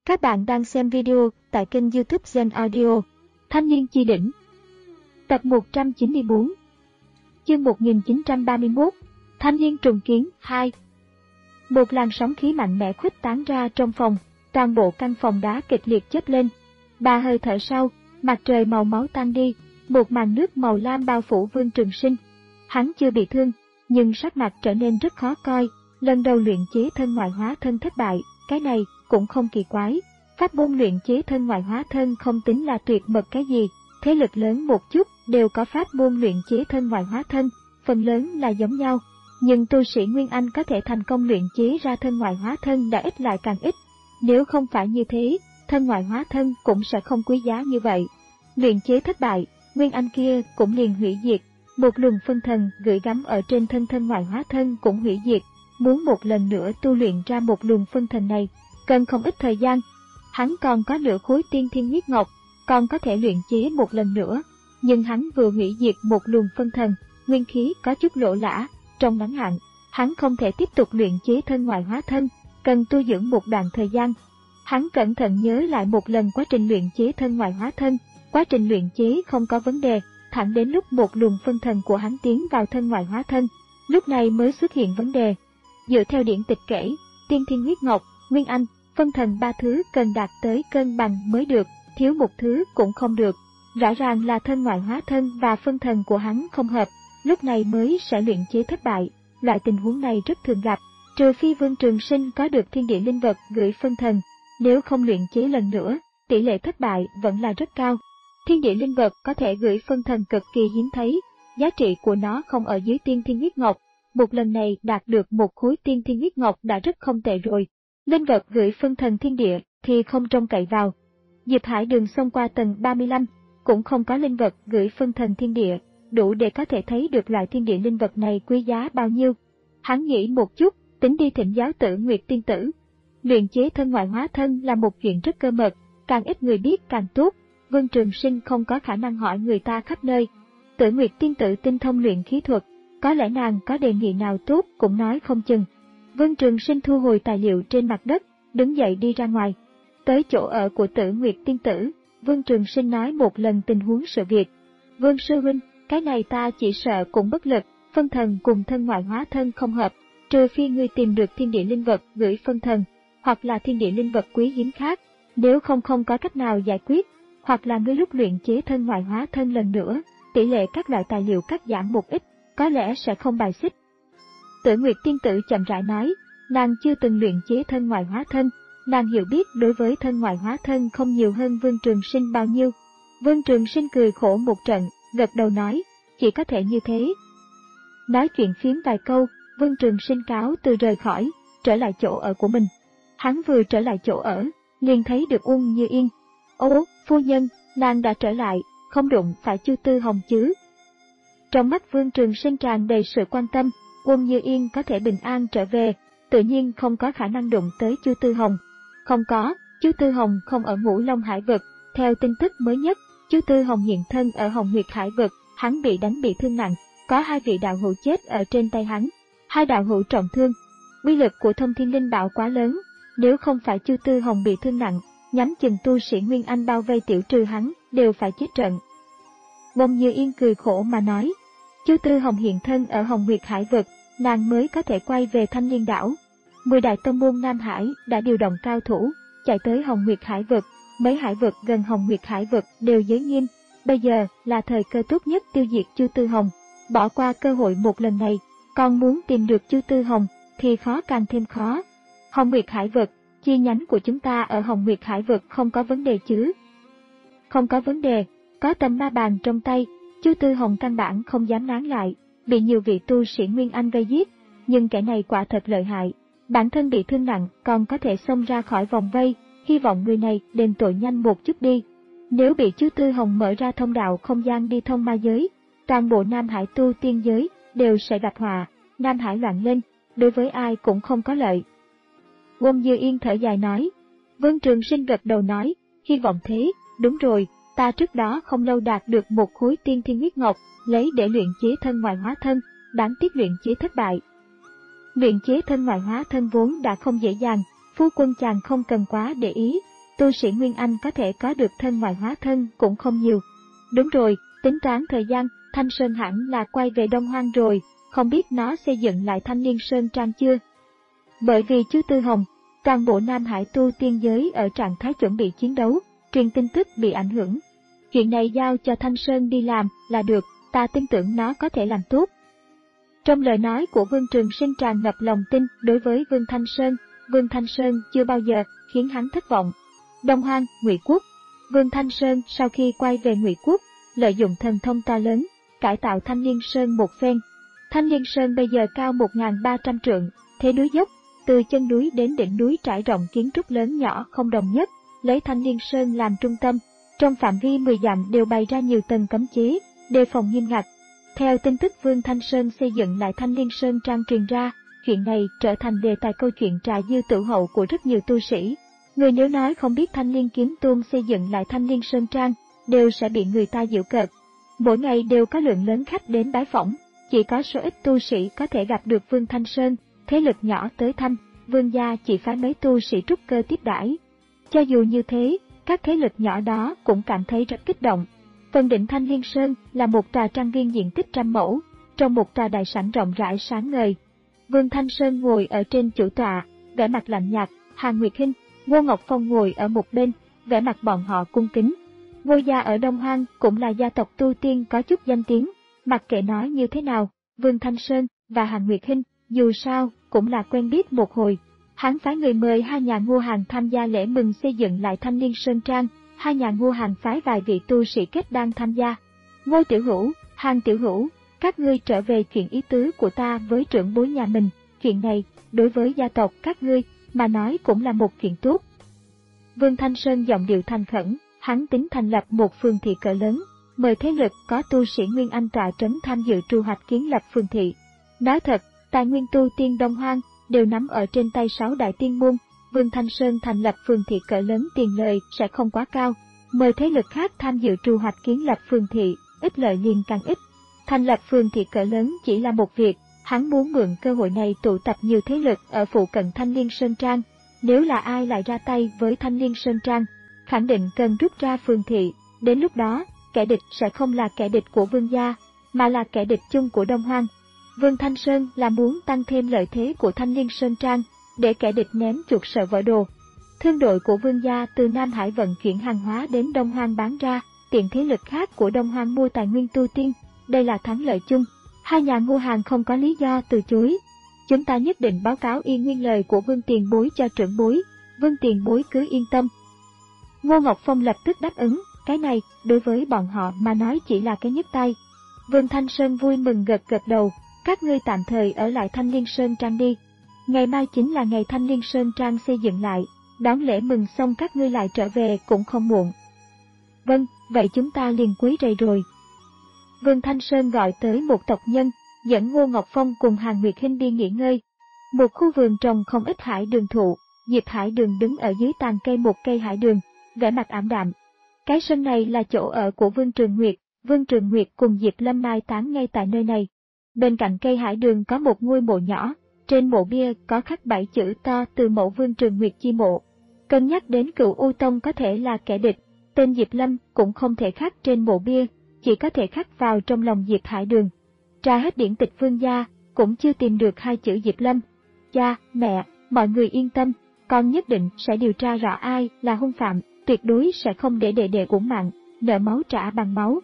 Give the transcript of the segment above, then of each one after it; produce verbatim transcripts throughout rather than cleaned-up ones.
Các bạn đang xem video tại kênh YouTube Gen Audio. Thanh niên chi đỉnh. Tập một trăm chín mươi tư. Chương một nghìn chín trăm ba mươi mốt. Thanh niên trùng kiến hai. Một làn sóng khí mạnh mẽ khuếch tán ra trong phòng, toàn bộ căn phòng đá kịch liệt chớp lên. Ba hơi thở sau, mặt trời màu máu tan đi, một màn nước màu lam bao phủ Vương Trường Sinh. Hắn chưa bị thương, nhưng sắc mặt trở nên rất khó coi. Lần đầu luyện chế thân ngoại hóa thân thất bại, cái này cũng không kỳ quái. Pháp môn luyện chế thân ngoại hóa thân không tính là tuyệt mật cái gì, thế lực lớn một chút đều có pháp môn luyện chế thân ngoại hóa thân, phần lớn là giống nhau. Nhưng tu sĩ Nguyên Anh có thể thành công luyện chế ra thân ngoại hóa thân đã ít lại càng ít. Nếu không phải như thế, thân ngoại hóa thân cũng sẽ không quý giá như vậy. Luyện chế thất bại, Nguyên Anh kia cũng liền hủy diệt, một luồng phân thần gửi gắm ở trên thân thân ngoại hóa thân cũng hủy diệt. Muốn một lần nữa tu luyện ra một luồng phân thần này, cần không ít thời gian. Hắn còn có nửa khối tiên thiên huyết ngọc, còn có thể luyện chế một lần nữa. Nhưng hắn vừa hủy diệt một luồng phân thần, nguyên khí có chút lỗ lã, trong ngắn hạn, hắn không thể tiếp tục luyện chế thân ngoại hóa thân, cần tu dưỡng một đoạn thời gian. Hắn cẩn thận nhớ lại một lần quá trình luyện chế thân ngoại hóa thân, quá trình luyện chế không có vấn đề, thẳng đến lúc một luồng phân thần của hắn tiến vào thân ngoại hóa thân, lúc này mới xuất hiện vấn đề. Dựa theo điển tịch kể, tiên thiên huyết ngọc, Nguyên Anh, phân thần ba thứ cần đạt tới cân bằng mới được, thiếu một thứ cũng không được. Rõ ràng là thân ngoại hóa thân và phân thần của hắn không hợp, lúc này mới sẽ luyện chế thất bại. Loại tình huống này rất thường gặp, trừ phi Vương Trường Sinh có được thiên địa linh vật gửi phân thần, nếu không luyện chế lần nữa, tỷ lệ thất bại vẫn là rất cao. Thiên địa linh vật có thể gửi phân thần cực kỳ hiếm thấy, giá trị của nó không ở dưới tiên thiên huyết ngọc. Một lần này đạt được một khối tiên thiên huyết ngọc đã rất không tệ rồi. Linh vật gửi phân thần thiên địa thì không trông cậy vào. Diệp Hải Đường xông qua tầng ba mươi lăm, cũng không có linh vật gửi phân thần thiên địa, đủ để có thể thấy được loại thiên địa linh vật này quý giá bao nhiêu. Hắn nghĩ một chút, tính đi thỉnh giáo tử Nguyệt Tiên Tử. Luyện chế thân ngoại hóa thân là một chuyện rất cơ mật, càng ít người biết càng tốt. Vương Trường Sinh không có khả năng hỏi người ta khắp nơi. Tử Nguyệt Tiên Tử tinh thông luyện khí thuật, có lẽ nàng có đề nghị nào tốt cũng nói không chừng. Vương Trường Sinh thu hồi tài liệu trên mặt đất, đứng dậy đi ra ngoài. Tới chỗ ở của Tử Nguyệt Tiên Tử, Vương Trường Sinh nói một lần tình huống sự việc. Vương sư huynh, cái này ta chỉ sợ cũng bất lực, phân thần cùng thân ngoại hóa thân không hợp, trừ phi ngươi tìm được thiên địa linh vật gửi phân thần, hoặc là thiên địa linh vật quý hiếm khác, nếu không không có cách nào giải quyết, hoặc là ngươi lúc luyện chế thân ngoại hóa thân lần nữa, tỷ lệ các loại tài liệu cắt giảm một ít, có lẽ sẽ không bài xích. Tử Nguyệt Tiên Tử chậm rãi nói, nàng chưa từng luyện chế thân ngoại hóa thân, nàng hiểu biết đối với thân ngoại hóa thân không nhiều hơn Vương Trường Sinh bao nhiêu. Vương Trường Sinh cười khổ một trận, gật đầu nói, chỉ có thể như thế. Nói chuyện phiếm vài câu, Vương Trường Sinh cáo từ rời khỏi, trở lại chỗ ở của mình. Hắn vừa trở lại chỗ ở, liền thấy được Uông Như Yên. Ô, phu nhân, nàng đã trở lại, không đụng phải Chu Tư Hồng chứ? Trong mắt Vương Trường Sinh tràn đầy sự quan tâm, Uông Như Yên có thể bình an trở về, tự nhiên không có khả năng đụng tới Chu Tư Hồng. Không có, Chu Tư Hồng không ở Ngũ Long Hải vực, theo tin tức mới nhất, Chu Tư Hồng hiện thân ở Hồng Nguyệt Hải vực, hắn bị đánh bị thương nặng, có hai vị đạo hữu chết ở trên tay hắn, hai đạo hữu trọng thương. Uy lực của thông thiên linh bảo quá lớn, nếu không phải Chu Tư Hồng bị thương nặng, nhắm chừng tu sĩ Nguyên Anh bao vây tiểu trừ hắn đều phải chết trận. Uông Như Yên cười khổ mà nói, Chu Tư Hồng hiện thân ở Hồng Nguyệt Hải vực, nàng mới có thể quay về Thanh Liên đảo. Mười đại tông môn Nam Hải đã điều động cao thủ, chạy tới Hồng Nguyệt Hải vực, mấy hải vực gần Hồng Nguyệt Hải vực đều giới nghiêm, bây giờ là thời cơ tốt nhất tiêu diệt Chu Tư Hồng. Bỏ qua cơ hội một lần này, còn muốn tìm được Chu Tư Hồng thì khó càng thêm khó. Hồng Nguyệt Hải vực, chi nhánh của chúng ta ở Hồng Nguyệt Hải vực không có vấn đề chứ? Không có vấn đề, có tấm ma bàn trong tay, Chu Tư Hồng căn bản không dám nán lại, bị nhiều vị tu sĩ Nguyên Anh vây giết, nhưng kẻ này quả thật lợi hại, bản thân bị thương nặng còn có thể xông ra khỏi vòng vây, hy vọng người này đền tội nhanh một chút đi. Nếu bị Chu Tư Hồng mở ra thông đạo không gian đi thông ma giới, toàn bộ Nam Hải tu tiên giới đều sẽ gặp họa, Nam Hải loạn lên, đối với ai cũng không có lợi. Uông Như Yên thở dài nói. Vương Trường Sinh gật đầu nói, hy vọng thế, đúng rồi, ta trước đó không lâu đạt được một khối tiên thiên huyết ngọc, lấy để luyện chế thân ngoại hóa thân, đáng tiếc luyện chế thất bại. Luyện chế thân ngoại hóa thân vốn đã không dễ dàng, phu quân chàng không cần quá để ý, tu sĩ Nguyên Anh có thể có được thân ngoại hóa thân cũng không nhiều. Đúng rồi, tính toán thời gian, Thanh Sơn hẳn là quay về Đông Hoang rồi, không biết nó xây dựng lại Thanh Liên Sơn Trang chưa? Bởi vì Chu Tư Hồng, toàn bộ Nam Hải tu tiên giới ở trạng thái chuẩn bị chiến đấu, truyền tin tức bị ảnh hưởng. Chuyện này giao cho Thanh Sơn đi làm là được, ta tin tưởng nó có thể làm tốt. Trong lời nói của Vương Trường Sinh tràn ngập lòng tin đối với Vương Thanh Sơn, Vương Thanh Sơn chưa bao giờ khiến hắn thất vọng. Đông Hoang, Ngụy Quốc. Vương Thanh Sơn sau khi quay về Ngụy Quốc, lợi dụng thần thông to lớn, cải tạo Thanh Liên Sơn một phen. Thanh Liên Sơn bây giờ cao một nghìn ba trăm trượng, thế núi dốc, từ chân núi đến đỉnh núi trải rộng kiến trúc lớn nhỏ không đồng nhất, lấy Thanh Liên Sơn làm trung tâm. Trong phạm vi mười dặm đều bày ra nhiều tầng cấm chế, đề phòng nghiêm ngặt. Theo tin tức Vương Thanh Sơn xây dựng lại Thanh Liên Sơn Trang truyền ra, chuyện này trở thành đề tài câu chuyện trà dư tử hậu của rất nhiều tu sĩ. Người nếu nói không biết Thanh Liên Kiếm Tôn xây dựng lại Thanh Liên Sơn Trang, đều sẽ bị người ta giễu cợt. Mỗi ngày đều có lượng lớn khách đến bái phỏng, chỉ có số ít tu sĩ có thể gặp được Vương Thanh Sơn, thế lực nhỏ tới thăm, Vương gia chỉ phái mấy tu sĩ trúc cơ tiếp đãi. Cho dù như thế, các thế lực nhỏ đó cũng cảm thấy rất kích động. Phần đỉnh Thanh Liên Sơn là một tòa trang viên diện tích trăm mẫu, trong một tòa đại sảnh rộng rãi sáng ngời. Vương Thanh Sơn ngồi ở trên chủ tọa, vẻ mặt lạnh nhạt, Hàn Nguyệt Hinh, Ngô Ngọc Phong ngồi ở một bên, vẻ mặt bọn họ cung kính. Ngô gia ở Đông Hoang cũng là gia tộc tu tiên có chút danh tiếng, mặc kệ nói như thế nào, Vương Thanh Sơn và Hàn Nguyệt Hinh dù sao cũng là quen biết một hồi. Hắn phái người mời hai nhà Ngô Hàn tham gia lễ mừng xây dựng lại Thanh Liên Sơn Trang, hai nhà Ngô Hàn phái vài vị tu sĩ kết đan tham gia. Ngô Tiểu Hữu, Hàn Tiểu Hữu, các ngươi trở về chuyện ý tứ của ta với trưởng bối nhà mình, chuyện này, đối với gia tộc các ngươi, mà nói cũng là một chuyện tốt. Vương Thanh Sơn giọng điệu thành khẩn, hắn tính thành lập một phường thị cỡ lớn, mời thế lực có tu sĩ Nguyên Anh tọa trấn tham dự tru hoạch kiến lập phường thị. Nói thật, tài nguyên tu tiên Đông Hoang đều nắm ở trên tay sáu đại tiên môn, Vương Thanh Sơn thành lập phường thị cỡ lớn tiền lợi sẽ không quá cao, mời thế lực khác tham dự tru hoạch kiến lập phường thị, ít lợi liền càng ít. Thành lập phường thị cỡ lớn chỉ là một việc, hắn muốn mượn cơ hội này tụ tập nhiều thế lực ở phụ cận Thanh Liên Sơn Trang. Nếu là ai lại ra tay với Thanh Liên Sơn Trang, khẳng định cần rút ra phường thị, đến lúc đó, kẻ địch sẽ không là kẻ địch của Vương gia, mà là kẻ địch chung của Đông Hoang. Vương Thanh Sơn là muốn tăng thêm lợi thế của Thanh Liên Sơn Trang, để kẻ địch ném chuột sợ vỡ đồ. Thương đội của Vương gia từ Nam Hải vận chuyển hàng hóa đến Đông Hoang bán ra, tiện thế lực khác của Đông Hoang mua tài nguyên tu tiên, đây là thắng lợi chung. Hai nhà Ngô Hàn không có lý do từ chối. Chúng ta nhất định báo cáo y nguyên lời của Vương tiền bối cho trưởng bối, Vương tiền bối cứ yên tâm. Ngô Ngọc Phong lập tức đáp ứng, cái này, đối với bọn họ mà nói chỉ là cái nhấc tay. Vương Thanh Sơn vui mừng gật gật đầu, các ngươi tạm thời ở lại Thanh Liên Sơn Trang đi. Ngày mai chính là ngày Thanh Liên Sơn Trang xây dựng lại, đón lễ mừng xong các ngươi lại trở về cũng không muộn. Vâng, vậy chúng ta liền quấy rầy rồi. Vương Thanh Sơn gọi tới một tộc nhân, dẫn Ngô Ngọc Phong cùng Hàn Nguyệt Hinh đi nghỉ ngơi. Một khu vườn trồng không ít hải đường thụ, Diệp Hải Đường đứng ở dưới tàn cây một cây hải đường, vẻ mặt ảm đạm. Cái sân này là chỗ ở của Vương Trường Nguyệt, Vương Trường Nguyệt cùng Diệp Lâm mai táng ngay tại nơi này. Bên cạnh cây hải đường có một ngôi mộ nhỏ, trên mộ bia có khắc bảy chữ to từ mẫu Vương Trường Nguyệt chi mộ. Cân nhắc đến Cửu U Tông có thể là kẻ địch, tên Diệp Lâm cũng không thể khắc trên mộ bia, chỉ có thể khắc vào trong lòng Diệp Hải Đường. Tra hết điển tịch Vương gia, cũng chưa tìm được hai chữ Diệp Lâm. Cha, mẹ, mọi người yên tâm, con nhất định sẽ điều tra rõ ai là hung phạm, tuyệt đối sẽ không để đệ đệ uổng mạng, nợ máu trả bằng máu.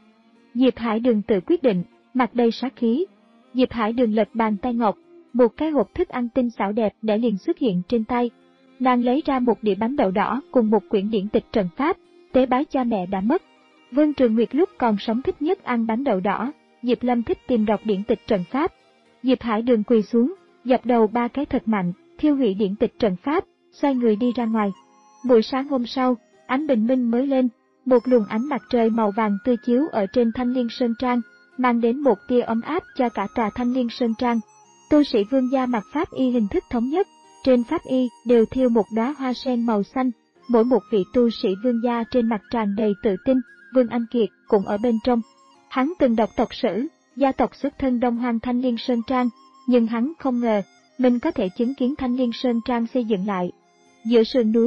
Diệp Hải Đường tự quyết định, mặt đầy sát khí. Diệp Hải Đường lật bàn tay ngọc, một cái hộp thức ăn tinh xảo đẹp đã liền xuất hiện trên tay. Nàng lấy ra một đĩa bánh đậu đỏ cùng một quyển điển tịch trận pháp, tế bái cha mẹ đã mất. Vương Trường Nguyệt lúc còn sống thích nhất ăn bánh đậu đỏ, Diệp Lâm thích tìm đọc điển tịch trận pháp. Diệp Hải Đường quỳ xuống, dập đầu ba cái thật mạnh, thiêu hủy điển tịch trận pháp, xoay người đi ra ngoài. Buổi sáng hôm sau, ánh bình minh mới lên, một luồng ánh mặt trời màu vàng tươi chiếu ở trên Thanh Liên Sơn Trang, mang đến một tia ấm áp cho cả tòa Thanh Liên Sơn Trang. Tu sĩ Vương gia mặc pháp y hình thức thống nhất, trên pháp y đều thêu một đóa hoa sen màu xanh, mỗi một vị tu sĩ Vương gia trên mặt tràn đầy tự tin. Vương Anh Kiệt cũng ở bên trong. Hắn từng đọc tộc sử, gia tộc xuất thân Đông Hoang Thanh Liên Sơn Trang, nhưng hắn không ngờ mình có thể chứng kiến Thanh Liên Sơn Trang xây dựng lại. Giữa sườn núi,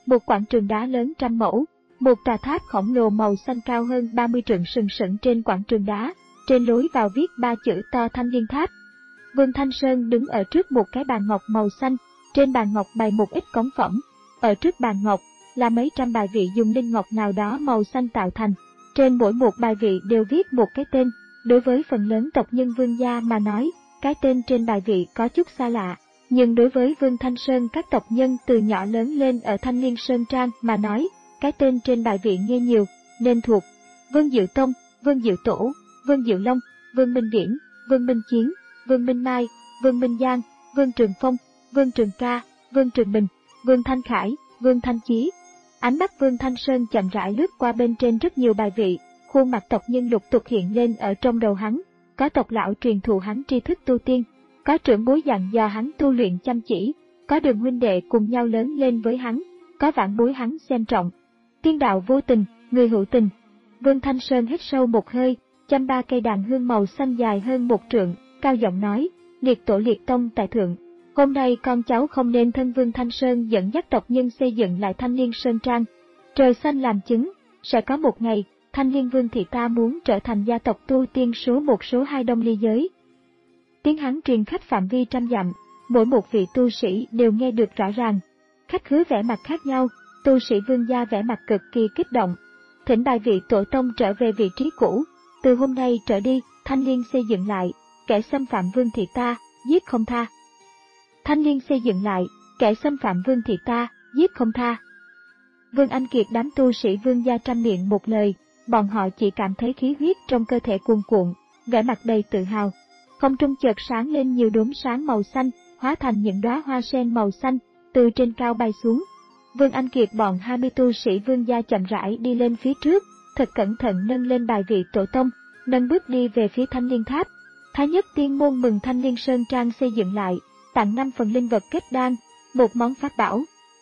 một quảng trường đá lớn trăm mẫu, một tòa tháp khổng lồ màu xanh cao hơn ba mươi trượng sừng sững trên quảng trường đá, trên lối vào viết ba chữ to Thanh Liên Tháp. Vương Thanh Sơn đứng ở trước một cái bàn ngọc màu xanh, trên bàn ngọc bày một ít cống phẩm. Ở trước bàn ngọc là mấy trăm bài vị dùng linh ngọc nào đó màu xanh tạo thành. Trên mỗi một bài vị đều viết một cái tên. Đối với phần lớn tộc nhân Vương gia mà nói, cái tên trên bài vị có chút xa lạ. Nhưng đối với Vương Thanh Sơn các tộc nhân từ nhỏ lớn lên ở Thanh Liên Sơn Trang mà nói, cái tên trên bài vị nghe nhiều, nên thuộc. Vương Diệu Tông, Vương Diệu Tổ, Vương Diệu Long, Vương Minh Viễn, Vương Minh Chiến, Vương Minh Mai, Vương Minh Giang, Vương Trường Phong, Vương Trường Ca, Vương Trường Bình, Vương Thanh Khải, Vương Thanh Chí. Ánh mắt Vương Thanh Sơn chậm rãi lướt qua bên trên rất nhiều bài vị, khuôn mặt tộc nhân lục tục hiện lên ở trong đầu hắn. Có tộc lão truyền thụ hắn tri thức tu tiên, có trưởng bối dặn dò hắn tu luyện chăm chỉ, có đường huynh đệ cùng nhau lớn lên với hắn, có vãn bối hắn xem trọng. Tiên đạo vô tình, người hữu tình. Vương Thanh Sơn hít sâu một hơi, chăm ba cây đàn hương màu xanh dài hơn một trượng, cao giọng nói, liệt tổ liệt tông tại thượng. Hôm nay con cháu không nên thân Vương Thanh Sơn dẫn dắt tộc nhân xây dựng lại Thanh Liên Sơn Trang. Trời xanh làm chứng, sẽ có một ngày, Thanh Liên Vương thị ta muốn trở thành gia tộc tu tiên số một số hai Đông Ly giới. Tiếng hắn truyền khắp phạm vi trăm dặm, mỗi một vị tu sĩ đều nghe được rõ ràng. Khách khứa vẻ mặt khác nhau, tu sĩ Vương gia vẻ mặt cực kỳ kích động. Thỉnh bài vị tổ tông trở về vị trí cũ, từ hôm nay trở đi, Thanh Liên xây dựng lại, kẻ xâm phạm Vương thị ta, giết không tha. Thanh Liên xây dựng lại, kẻ xâm phạm Vương thị ta, giết không tha. Vương Anh Kiệt đám tu sĩ Vương gia trăm miệng một lời, bọn họ chỉ cảm thấy khí huyết trong cơ thể cuồn cuộn, vẻ mặt đầy tự hào. Không trung chợt sáng lên nhiều đốm sáng màu xanh, hóa thành những đóa hoa sen màu xanh, từ trên cao bay xuống. Vương Anh Kiệt bọn hai mươi tu sĩ Vương gia chậm rãi đi lên phía trước, thật cẩn thận nâng lên bài vị tổ tông, nâng bước đi về phía Thanh Liên Tháp. Thái Nhất Tiên môn mừng Thanh Liên Sơn Trang xây dựng lại, tặng năm phần linh vật kết đan, một món pháp bảo.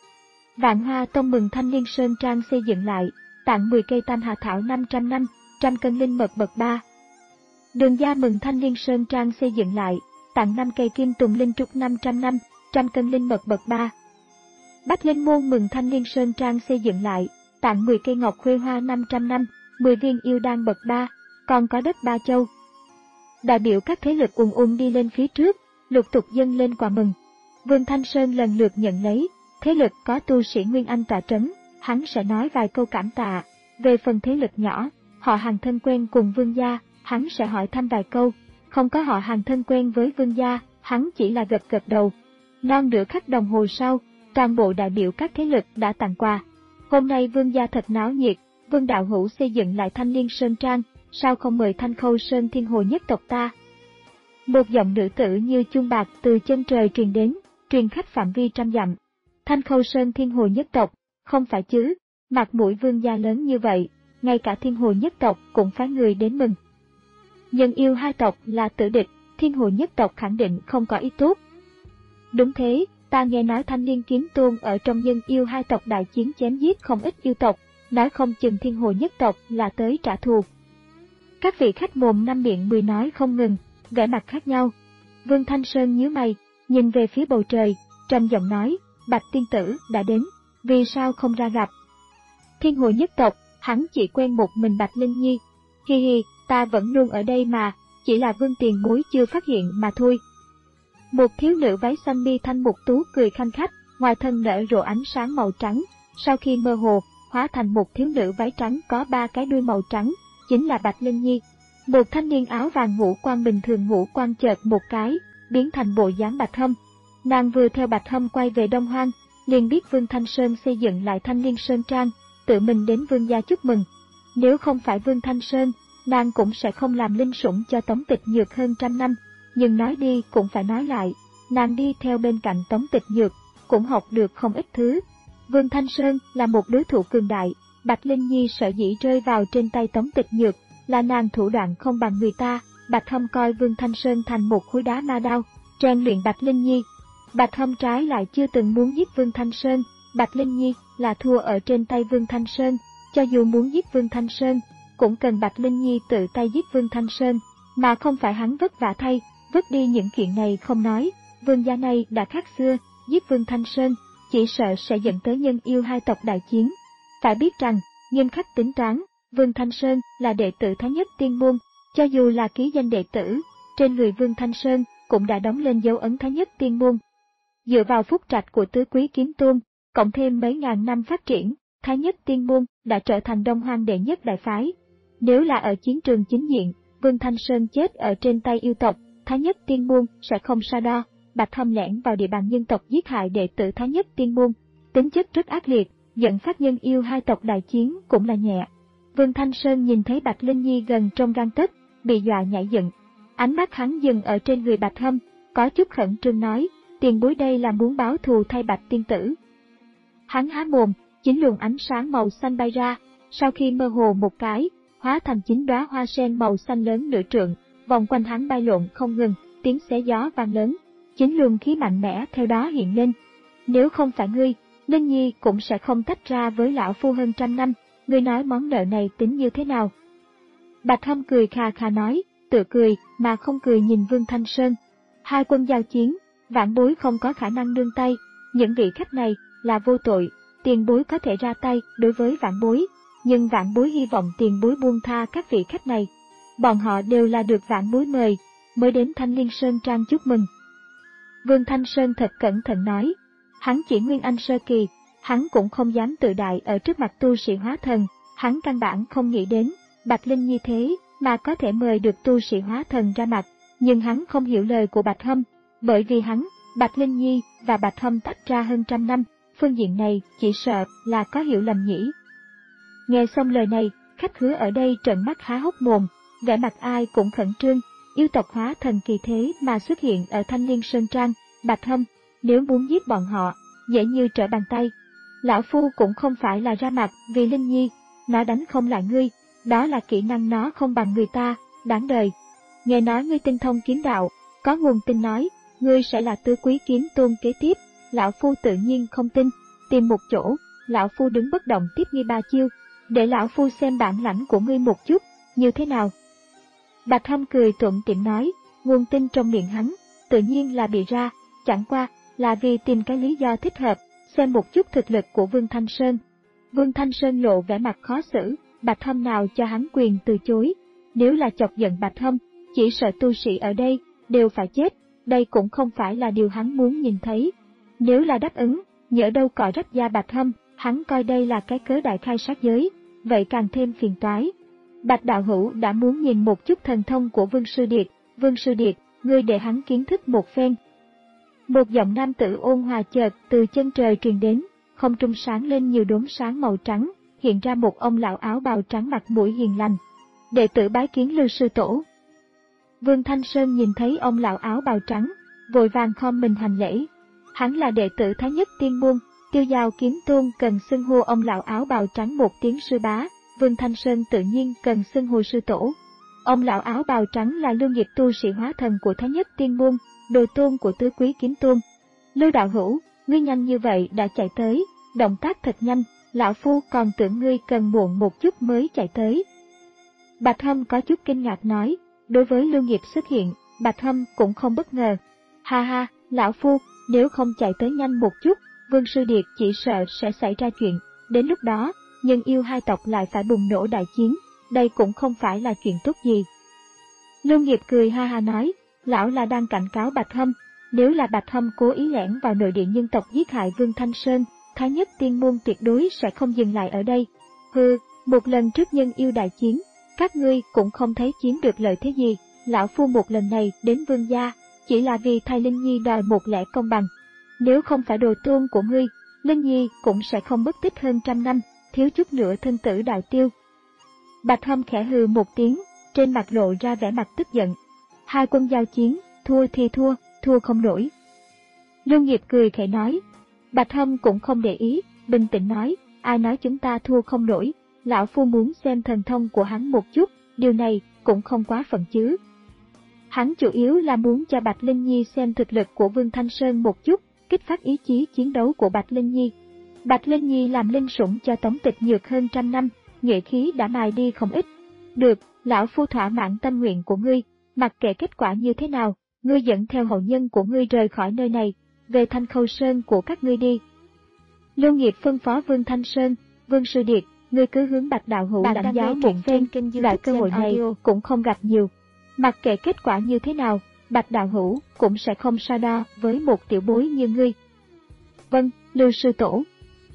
Vạn Hoa Tông mừng Thanh Liên Sơn Trang xây dựng lại, tặng mười cây tam hà thảo năm trăm năm, trăm cân linh mật bậc ba. Đường gia mừng Thanh Liên Sơn Trang xây dựng lại, tặng năm cây kim tùng linh trúc năm trăm năm, trăm cân linh mật bậc ba. Bách Linh môn mừng Thanh Liên Sơn Trang xây dựng lại, tặng mười cây ngọc khuê hoa năm trăm năm, mười viên yêu đan bậc ba, còn có đất Ba Châu. Đại biểu các thế lực ùn ùn đi lên phía trước, lục tục dâng lên quà mừng. Vương Thanh Sơn lần lượt nhận lấy, thế lực có tu sĩ Nguyên Anh tọa trấn, hắn sẽ nói vài câu cảm tạ. Về phần thế lực nhỏ, họ hàng thân quen cùng Vương gia, hắn sẽ hỏi thăm vài câu. Không có họ hàng thân quen với Vương gia, hắn chỉ là gật gật đầu. Non nửa khắc đồng hồ sau, toàn bộ đại biểu các thế lực đã tặng quà. Hôm nay Vương gia thật náo nhiệt, Vương đạo hữu xây dựng lại Thanh Liên Sơn Trang, sao không mời Thanh Khâu Sơn Thiên Hồ nhất tộc ta? Một giọng nữ tử như chuông bạc từ chân trời truyền đến, truyền khắp phạm vi trăm dặm. Thanh Khâu Sơn Thiên Hồ nhất tộc, không phải chứ, mặt mũi Vương gia lớn như vậy, ngay cả Thiên Hồ nhất tộc cũng phái người đến mừng. Nhân yêu hai tộc là tử địch, Thiên Hồ nhất tộc khẳng định không có ý tốt. Đúng thế, ta nghe nói Thanh Liên Kiếm Tôn ở trong nhân yêu hai tộc đại chiến chém giết không ít yêu tộc, nói không chừng Thiên Hồ nhất tộc là tới trả thù. Các vị khách mồm năm miệng mười nói không ngừng, vẻ mặt khác nhau. Vương Thanh Sơn nhíu mày, nhìn về phía bầu trời, trầm giọng nói, Bạch tiên tử đã đến, vì sao không ra gặp? Thiên Hồ nhất tộc, hắn chỉ quen một mình Bạch Linh Nhi. Hi hi, ta vẫn luôn ở đây mà, chỉ là Vương tiền bối chưa phát hiện mà thôi. Một thiếu nữ váy xanh mi thanh mục tú cười khanh khách, ngoài thân nở rộ ánh sáng màu trắng, sau khi mơ hồ, hóa thành một thiếu nữ váy trắng có ba cái đuôi màu trắng, chính là Bạch Linh Nhi. Một thanh niên áo vàng ngũ quan bình thường ngũ quan chợt một cái, biến thành bộ dáng Bạch Hâm. Nàng vừa theo Bạch Hâm quay về Đông Hoang, liền biết Vương Thanh Sơn xây dựng lại Thanh Liên Sơn Trang, tự mình đến Vương gia chúc mừng. Nếu không phải Vương Thanh Sơn, nàng cũng sẽ không làm linh sủng cho Tống Tịch Nhược hơn trăm năm. Nhưng nói đi cũng phải nói lại, nàng đi theo bên cạnh Tống Tịch Nhược, cũng học được không ít thứ. Vương Thanh Sơn là một đối thủ cường đại, Bạch Linh Nhi sợ dĩ rơi vào trên tay Tống Tịch Nhược, là nàng thủ đoạn không bằng người ta. Bạch Hâm coi Vương Thanh Sơn thành một khối đá ma đao, rèn luyện Bạch Linh Nhi. Bạch Hâm trái lại chưa từng muốn giết Vương Thanh Sơn, Bạch Linh Nhi là thua ở trên tay Vương Thanh Sơn, cho dù muốn giết Vương Thanh Sơn, cũng cần Bạch Linh Nhi tự tay giết Vương Thanh Sơn, mà không phải hắn vất vả thay, vứt đi những chuyện này không nói. Vương gia này đã khác xưa, giết Vương Thanh Sơn, chỉ sợ sẽ dẫn tới nhân yêu hai tộc đại chiến. Phải biết rằng, nghiêm khắc tính toán, Vương Thanh Sơn là đệ tử Thái Nhất Tiên Môn, cho dù là ký danh đệ tử, trên người Vương Thanh Sơn cũng đã đóng lên dấu ấn Thái Nhất Tiên Môn. Dựa vào phúc trạch của tứ quý kiếm tôn, cộng thêm mấy ngàn năm phát triển, Thái Nhất Tiên Môn đã trở thành Đông Hoang đệ nhất đại phái. Nếu là ở chiến trường chính diện, Vương Thanh Sơn chết ở trên tay yêu tộc, Thái Nhất Tiên Môn sẽ không so đo. Bạch Hâm lẻn vào địa bàn nhân tộc giết hại đệ tử Thái Nhất Tiên Môn, tính chất rất ác liệt, dẫn phát nhân yêu hai tộc đại chiến cũng là nhẹ. Vương Thanh Sơn nhìn thấy Bạch Linh Nhi gần trong gang tấc, bị dọa nhảy dựng. Ánh mắt hắn dừng ở trên người Bạch Hâm, có chút khẩn trương nói, tiền bối đây là muốn báo thù thay Bạch tiên tử. Hắn há mồm, chín luồng ánh sáng màu xanh bay ra, sau khi mơ hồ một cái, hóa thành chín đóa hoa sen màu xanh lớn nửa trượng, vòng quanh hắn bay lộn không ngừng, tiếng xé gió vang lớn. Chín luồng khí mạnh mẽ theo đó hiện lên. Nếu không phải ngươi, Linh Nhi cũng sẽ không tách ra với lão phu hơn trăm năm, ngươi nói món nợ này tính như thế nào? Bạch Hâm cười khà khà nói, tự cười mà không cười nhìn Vương Thanh Sơn. Hai quân giao chiến, vãn bối không có khả năng nương tay, những vị khách này là vô tội, tiền bối có thể ra tay đối với vãn bối, nhưng vãn bối hy vọng tiền bối buông tha các vị khách này. Bọn họ đều là được vãn bối mời, mới đến Thanh Liên Sơn Trang chúc mừng. Vương Thanh Sơn thật cẩn thận nói, hắn chỉ nguyên anh sơ kỳ, hắn cũng không dám tự đại ở trước mặt tu sĩ hóa thần, hắn căn bản không nghĩ đến, Bạch Linh như thế mà có thể mời được tu sĩ hóa thần ra mặt, nhưng hắn không hiểu lời của Bạch Hâm, bởi vì hắn, Bạch Linh Nhi và Bạch Hâm tách ra hơn trăm năm, phương diện này chỉ sợ là có hiểu lầm nhỉ. Nghe xong lời này, khách khứa ở đây trợn mắt há hốc mồm, vẻ mặt ai cũng khẩn trương. Yêu tộc hóa thần kỳ thế mà xuất hiện ở Thanh Liên Sơn Trang, Bạch Hâm, nếu muốn giết bọn họ, dễ như trở bàn tay. Lão phu cũng không phải là ra mặt vì Linh Nhi, nó đánh không lại ngươi, đó là kỹ năng nó không bằng người ta, đáng đời. Nghe nói ngươi tinh thông kiếm đạo, có nguồn tin nói, ngươi sẽ là tứ quý kiếm tôn kế tiếp, lão phu tự nhiên không tin, tìm một chỗ, lão phu đứng bất động tiếp nghi ba chiêu, để lão phu xem bản lãnh của ngươi một chút, như thế nào. Bạch Hâm cười tủm tỉm nói, nguồn tin trong miệng hắn, tự nhiên là bị ra, chẳng qua là vì tìm cái lý do thích hợp, xem một chút thực lực của Vương Thanh Sơn. Vương Thanh Sơn lộ vẻ mặt khó xử, Bạch Hâm nào cho hắn quyền từ chối, nếu là chọc giận Bạch Hâm, chỉ sợ tu sĩ ở đây đều phải chết, đây cũng không phải là điều hắn muốn nhìn thấy. Nếu là đáp ứng, nhỡ đâu cọ rách da Bạch Hâm, hắn coi đây là cái cớ đại khai sát giới, vậy càng thêm phiền toái. Bạch đạo hữu đã muốn nhìn một chút thần thông của Vương Sư Điệt, Vương Sư Điệt, ngươi để hắn kiến thức một phen. Một giọng nam tử ôn hòa chợt từ chân trời truyền đến, không trung sáng lên nhiều đốm sáng màu trắng, hiện ra một ông lão áo bào trắng mặt mũi hiền lành. Đệ tử bái kiến Lưu sư tổ. Vương Thanh Sơn nhìn thấy ông lão áo bào trắng, vội vàng khom mình hành lễ. Hắn là đệ tử Thái Nhất Tiên Môn, Tiêu Giao Kiếm Tôn cần xưng hô ông lão áo bào trắng một tiếng sư bá. Vương Thanh Sơn tự nhiên cần xưng hô sư tổ. Ông lão áo bào trắng là lưu nghiệp tu sĩ hóa thần của Thái Nhất Tiên Môn, đồ tôn của tứ quý kiếm tôn. Lưu đạo hữu, ngươi nhanh như vậy đã chạy tới, động tác thật nhanh, lão phu còn tưởng ngươi cần muộn một chút mới chạy tới. Bạch Hâm có chút kinh ngạc nói, đối với lưu nghiệp xuất hiện, Bạch Hâm cũng không bất ngờ. Ha ha, lão phu, nếu không chạy tới nhanh một chút, Vương Sư Điệt chỉ sợ sẽ xảy ra chuyện, đến lúc đó, nhân yêu hai tộc lại phải bùng nổ đại chiến, đây cũng không phải là chuyện tốt gì. Lưu Nghiệp cười ha ha nói, lão là đang cảnh cáo Bạch Hâm, nếu là Bạch Hâm cố ý lẻn vào nội địa nhân tộc giết hại Vương Thanh Sơn, Thái Nhất Tiên Môn tuyệt đối sẽ không dừng lại ở đây. Hừ, một lần trước nhân yêu đại chiến, các ngươi cũng không thấy chiếm được lợi thế gì, lão phu một lần này đến Vương gia, chỉ là vì thay Linh Nhi đòi một lẽ công bằng. Nếu không phải đồ tôn của ngươi, Linh Nhi cũng sẽ không mất tích hơn trăm năm, thiếu chút nữa thân tử đạo tiêu. Bạch Hâm khẽ hừ một tiếng, trên mặt lộ ra vẻ mặt tức giận. Hai quân giao chiến, thua thì thua, thua không nổi. Lưu Nghiệp cười khẽ nói. Bạch Hâm cũng không để ý, bình tĩnh nói, ai nói chúng ta thua không nổi, lão phu muốn xem thần thông của hắn một chút, điều này cũng không quá phận chứ. Hắn chủ yếu là muốn cho Bạch Linh Nhi xem thực lực của Vương Thanh Sơn một chút, kích phát ý chí chiến đấu của Bạch Linh Nhi. Bạch Linh Nhi làm linh sủng cho Tống Tịch Nhược hơn trăm năm, nhuệ khí đã mài đi không ít. Được, lão phu thỏa mãn tâm nguyện của ngươi, mặc kệ kết quả như thế nào, ngươi dẫn theo hậu nhân của ngươi rời khỏi nơi này, về Thanh Khâu Sơn của các ngươi đi. Lưu Nghiệp phân phó Vương Thanh Sơn, Vương Sư Điệt, ngươi cứ hướng Bạch đạo hữu lãnh giáo một phen, loại cơ hội này cũng không gặp nhiều. Mặc kệ kết quả như thế nào, Bạch đạo hữu cũng sẽ không so đo với một tiểu bối như ngươi. Vâng, Lưu sư tổ.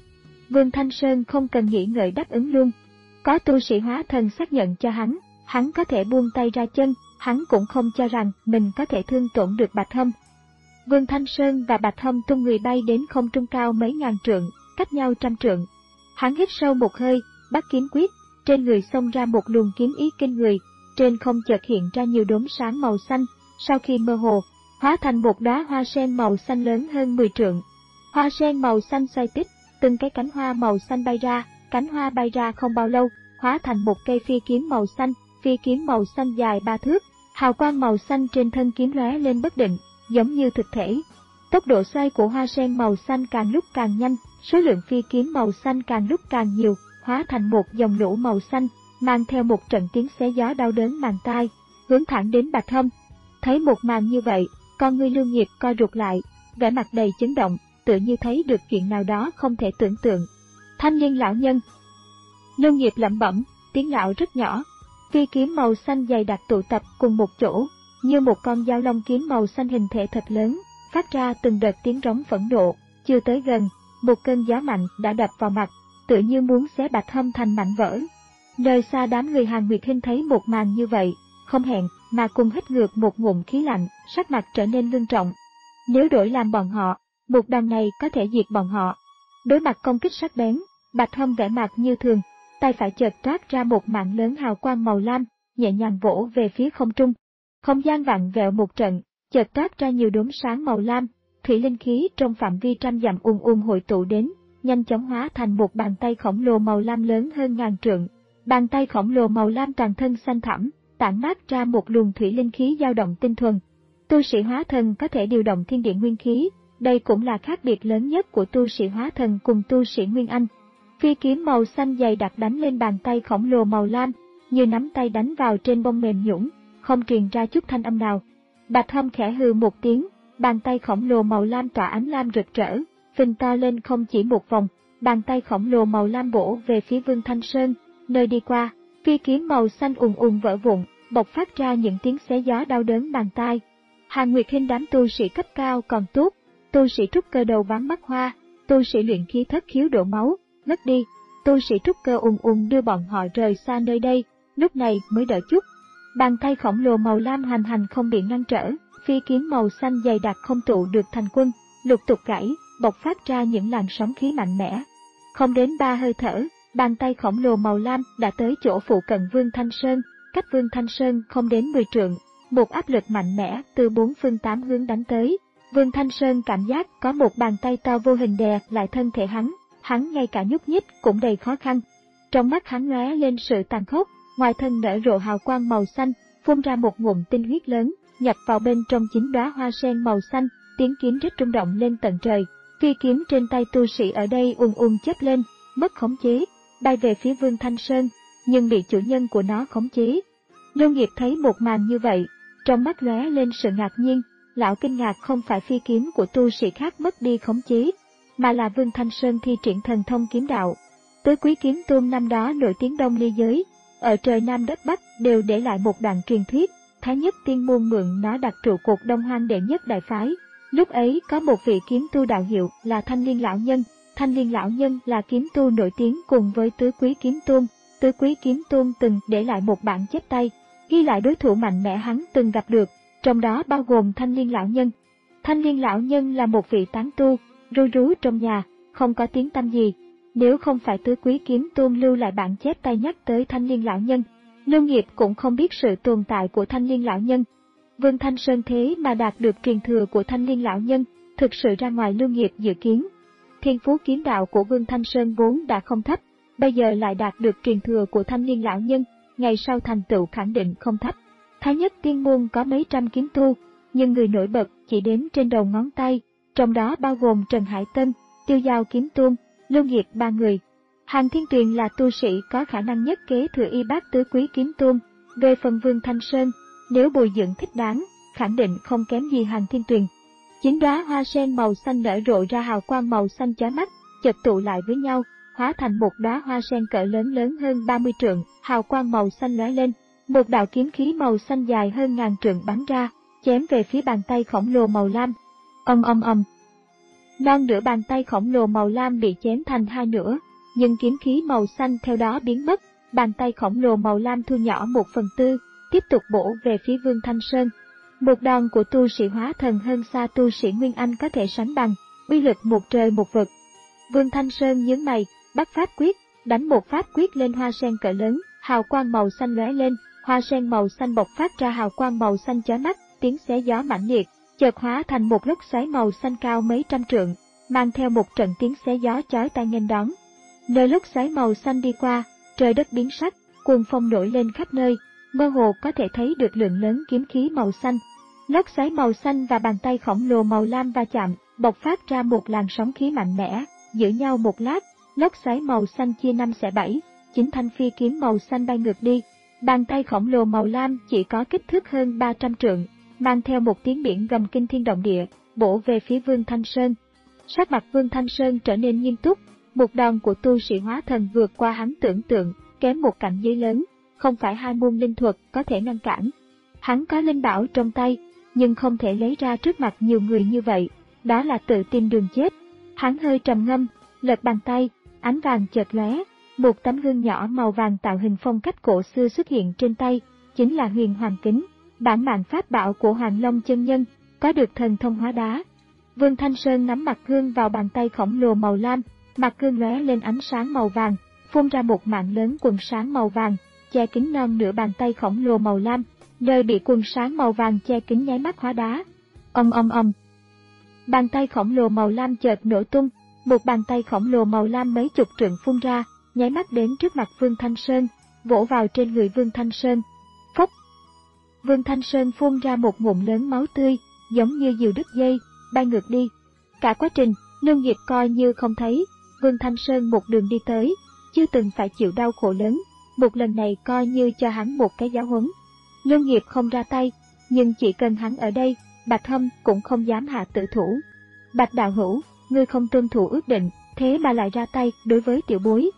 Vương Thanh Sơn không cần nghĩ ngợi đáp ứng luôn. Có tu sĩ hóa thần xác nhận cho hắn, hắn có thể buông tay ra chân, hắn cũng không cho rằng mình có thể thương tổn được Bạch Hâm. Vương Thanh Sơn và Bạch Hâm tung người bay đến không trung cao mấy ngàn trượng, cách nhau trăm trượng. Hắn hít sâu một hơi, bắt kiếm quyết, trên người xông ra một luồng kiếm ý kinh người, trên không chợt hiện ra nhiều đốm sáng màu xanh, sau khi mơ hồ, hóa thành một đóa hoa sen màu xanh lớn hơn mười trượng. Hoa sen màu xanh xoay tít, từng cái cánh hoa màu xanh bay ra, cánh hoa bay ra không bao lâu, hóa thành một cây phi kiếm màu xanh, phi kiếm màu xanh dài ba thước, hào quang màu xanh trên thân kiếm lóe lên bất định, giống như thực thể. Tốc độ xoay của hoa sen màu xanh càng lúc càng nhanh, số lượng phi kiếm màu xanh càng lúc càng nhiều, hóa thành một dòng lũ màu xanh, mang theo một trận tiếng xé gió đau đớn màng tai, hướng thẳng đến Bạch Hâm. Thấy một màn như vậy, con ngươi Lưu Nghiệp co rụt lại, vẻ mặt đầy chấn động, tự như thấy được chuyện nào đó không thể tưởng tượng. Thanh Liên lão nhân. Lưu Nghiệp lẩm bẩm, tiếng lão rất nhỏ. Phi kiếm màu xanh dày đặc tụ tập cùng một chỗ, như một con dao long kiếm màu xanh hình thể thật lớn, phát ra từng đợt tiếng rống phẫn nộ. Chưa tới gần, một cơn gió mạnh đã đập vào mặt, tự như muốn xé Bạch Hâm thành mảnh vỡ. Nơi xa đám người Hàn Nguyệt Hinh thấy một màn như vậy, không hẹn mà cùng hít ngược một ngụm khí lạnh, sắc mặt trở nên ngưng trọng. Nếu đổi làm bọn họ, một đòn này có thể diệt bọn họ. Đối mặt công kích sắc bén, Bạch Hâm vẻ mặt như thường, tay phải chợt toát ra một mạng lớn hào quang màu lam, nhẹ nhàng vỗ về phía không trung. Không gian vặn vẹo một trận, chợt toát ra nhiều đốm sáng màu lam, thủy linh khí trong phạm vi trăm dặm ùn ùn hội tụ đến, nhanh chóng hóa thành một bàn tay khổng lồ màu lam lớn hơn ngàn trượng. Bàn tay khổng lồ màu lam toàn thân xanh thẳm, tản mát ra một luồng thủy linh khí dao động tinh thuần. Tu sĩ hóa thần có thể điều động thiên địa nguyên khí, đây cũng là khác biệt lớn nhất của tu sĩ hóa thần cùng tu sĩ nguyên anh. Phi kiếm màu xanh dày đặc đánh lên bàn tay khổng lồ màu lam, như nắm tay đánh vào trên bông mềm nhũn, không truyền ra chút thanh âm nào. Bạch Hâm khẽ hừ một tiếng, bàn tay khổng lồ màu lam tỏa ánh lam rực rỡ, phình to lên không chỉ một vòng, bàn tay khổng lồ màu lam bổ về phía Vương Thanh Sơn, nơi đi qua, phi kiếm màu xanh ùn ùn vỡ vụn, bộc phát ra những tiếng xé gió đau đớn màng tai. Hàn Nguyệt Hinh đám tu sĩ cấp cao còn tốt, tu sĩ trúc cơ đầu ván mắt hoa, tu sĩ luyện khí thất khiếu đổ máu, ngất đi, tu sĩ trúc cơ ùn ùn đưa bọn họ rời xa nơi đây, lúc này mới đỡ chút. Bàn tay khổng lồ màu lam hành hành không bị ngăn trở, phi kiếm màu xanh dày đặc không tụ được thành quân, lục tục gãy, bộc phát ra những làn sóng khí mạnh mẽ. Không đến ba hơi thở, bàn tay khổng lồ màu lam đã tới chỗ phụ cận Vương Thanh Sơn, cách Vương Thanh Sơn không đến mười trượng, một áp lực mạnh mẽ từ bốn phương tám hướng đánh tới. Vương Thanh Sơn cảm giác có một bàn tay to vô hình đè lại thân thể hắn, hắn ngay cả nhúc nhích cũng đầy khó khăn. Trong mắt hắn lóe lên sự tàn khốc, ngoài thân nở rộ hào quang màu xanh, phun ra một ngụm tinh huyết lớn, nhập vào bên trong chín đóa hoa sen màu xanh, tiếng kiếm rít rung động lên tận trời. Phi kiếm trên tay tu sĩ ở đây ùn ùn chớp lên, mất khống chế, bay về phía Vương Thanh Sơn, nhưng bị chủ nhân của nó khống chế. Lưu Nghiệp thấy một màn như vậy, trong mắt lóe lên sự ngạc nhiên, lão kinh ngạc không phải phi kiếm của tu sĩ khác mất đi khống chế, mà là Vương Thanh Sơn thi triển thần thông kiếm đạo. Tứ quý kiếm tôn năm đó nổi tiếng đông ly giới, ở trời Nam đất Bắc đều để lại một đoạn truyền thuyết, Thái Nhất Tiên môn mượn nó đặt trụ cột Đông Hoang đệ nhất đại phái. Lúc ấy có một vị kiếm tu đạo hiệu là Thanh Liên lão nhân, Thanh Liên lão nhân là kiếm tu nổi tiếng cùng với Tứ quý kiếm tôn. Tứ quý kiếm tôn từng để lại một bản chép tay, ghi lại đối thủ mạnh mẽ hắn từng gặp được, trong đó bao gồm Thanh Liên lão nhân. Thanh Liên lão nhân là một vị tán tu, ru rú trong nhà, không có tiếng tăm gì. Nếu không phải Tứ quý kiếm tôn lưu lại bản chép tay nhắc tới Thanh Liên lão nhân, Lưu Nghiệp cũng không biết sự tồn tại của Thanh Liên lão nhân. Vương Thanh Sơn thế mà đạt được truyền thừa của Thanh Liên lão nhân, thực sự ra ngoài Lưu Nghiệp dự kiến. Thiên phú kiếm đạo của Vương Thanh Sơn vốn đã không thấp, bây giờ lại đạt được truyền thừa của Thanh Liên lão nhân, ngày sau thành tựu khẳng định không thấp. Thái Nhất Tiên môn có mấy trăm kiếm tu, nhưng người nổi bật chỉ đếm trên đầu ngón tay, trong đó bao gồm Trần Hải Tân, Tiêu Giao kiếm tôn, Lưu Nghiệp ba người. Hàn Thiên Tuyền là tu sĩ có khả năng nhất kế thừa y bát tứ quý kiếm tôn. Về phần Vương Thanh Sơn, nếu bồi dưỡng thích đáng, khẳng định không kém gì Hàn Thiên Tuyền. Chín đóa hoa sen màu xanh nở rộ ra hào quang màu xanh chói mắt, chợt tụ lại với nhau, hóa thành một đóa hoa sen cỡ lớn lớn hơn ba mươi trượng, hào quang màu xanh lóe lên. Một đạo kiếm khí màu xanh dài hơn ngàn trượng bắn ra, chém về phía bàn tay khổng lồ màu lam. Ầm ầm ầm. Non nửa bàn tay khổng lồ màu lam bị chém thành hai nửa, nhưng kiếm khí màu xanh theo đó biến mất, bàn tay khổng lồ màu lam thu nhỏ một phần tư, tiếp tục bổ về phía Vương Thanh Sơn. Một đòn của tu sĩ hóa thần hơn xa tu sĩ Nguyên Anh có thể sánh bằng, uy lực một trời một vực. Vương Thanh Sơn nhướng mày, bắt pháp quyết, đánh một pháp quyết lên hoa sen cỡ lớn, hào quang màu xanh lóe lên, hoa sen màu xanh bộc phát ra hào quang màu xanh chói mắt, tiếng xé gió mãnh liệt, chợt hóa thành một lốc xoáy màu xanh cao mấy trăm trượng, mang theo một trận tiếng xé gió chói tai nghênh đón. Nơi lốc xoáy màu xanh đi qua, trời đất biến sắc, cuồng phong nổi lên khắp nơi, mơ hồ có thể thấy được lượng lớn kiếm khí màu xanh. Lốc xoáy màu xanh và bàn tay khổng lồ màu lam va chạm, bộc phát ra một làn sóng khí mạnh mẽ, giữ nhau một lát, lốc xoáy màu xanh chia năm xẻ bảy, chín thanh phi kiếm màu xanh bay ngược đi. Bàn tay khổng lồ màu lam chỉ có kích thước hơn ba trăm trượng, mang theo một tiếng biển gầm kinh thiên động địa, bổ về phía Vương Thanh Sơn. Sắc mặt Vương Thanh Sơn trở nên nghiêm túc, một đòn của tu sĩ hóa thần vượt qua hắn tưởng tượng, kém một cảnh giới lớn, không phải hai môn linh thuật có thể ngăn cản. Hắn có linh bảo trong tay, nhưng không thể lấy ra trước mặt nhiều người như vậy, đó là tự tìm đường chết. Hắn hơi trầm ngâm, lật bàn tay, ánh vàng chợt lóe, một tấm gương nhỏ màu vàng tạo hình phong cách cổ xưa xuất hiện trên tay, chính là Huyền Hoàng Kính, bản mạng pháp bảo của Hoàng Long chân nhân, có được thần thông hóa đá. Vương Thanh Sơn nắm mặt gương vào bàn tay khổng lồ màu lam, mặt gương lóe lên ánh sáng màu vàng, phun ra một mạng lớn quần sáng màu vàng, che kín non nửa bàn tay khổng lồ màu lam, nơi bị quần sáng màu vàng che kín nháy mắt hóa đá. Ầm ầm ầm. Bàn tay khổng lồ màu lam chợt nổ tung, một bàn tay khổng lồ màu lam mấy chục trượng phun ra, nháy mắt đến trước mặt Vương Thanh Sơn, vỗ vào trên người Vương Thanh Sơn. Phốc. Vương Thanh Sơn phun ra một ngụm lớn máu tươi, giống như diều đứt dây, bay ngược đi. Cả quá trình, Lưu Nghiệp coi như không thấy, Vương Thanh Sơn một đường đi tới, chưa từng phải chịu đau khổ lớn, một lần này coi như cho hắn một cái giáo huấn. Lưu Nghiệp không ra tay, nhưng chỉ cần hắn ở đây, Bạch Hâm cũng không dám hạ tử thủ. Bạch đạo hữu, ngươi không tuân thủ ước định, thế mà lại ra tay đối với tiểu bối.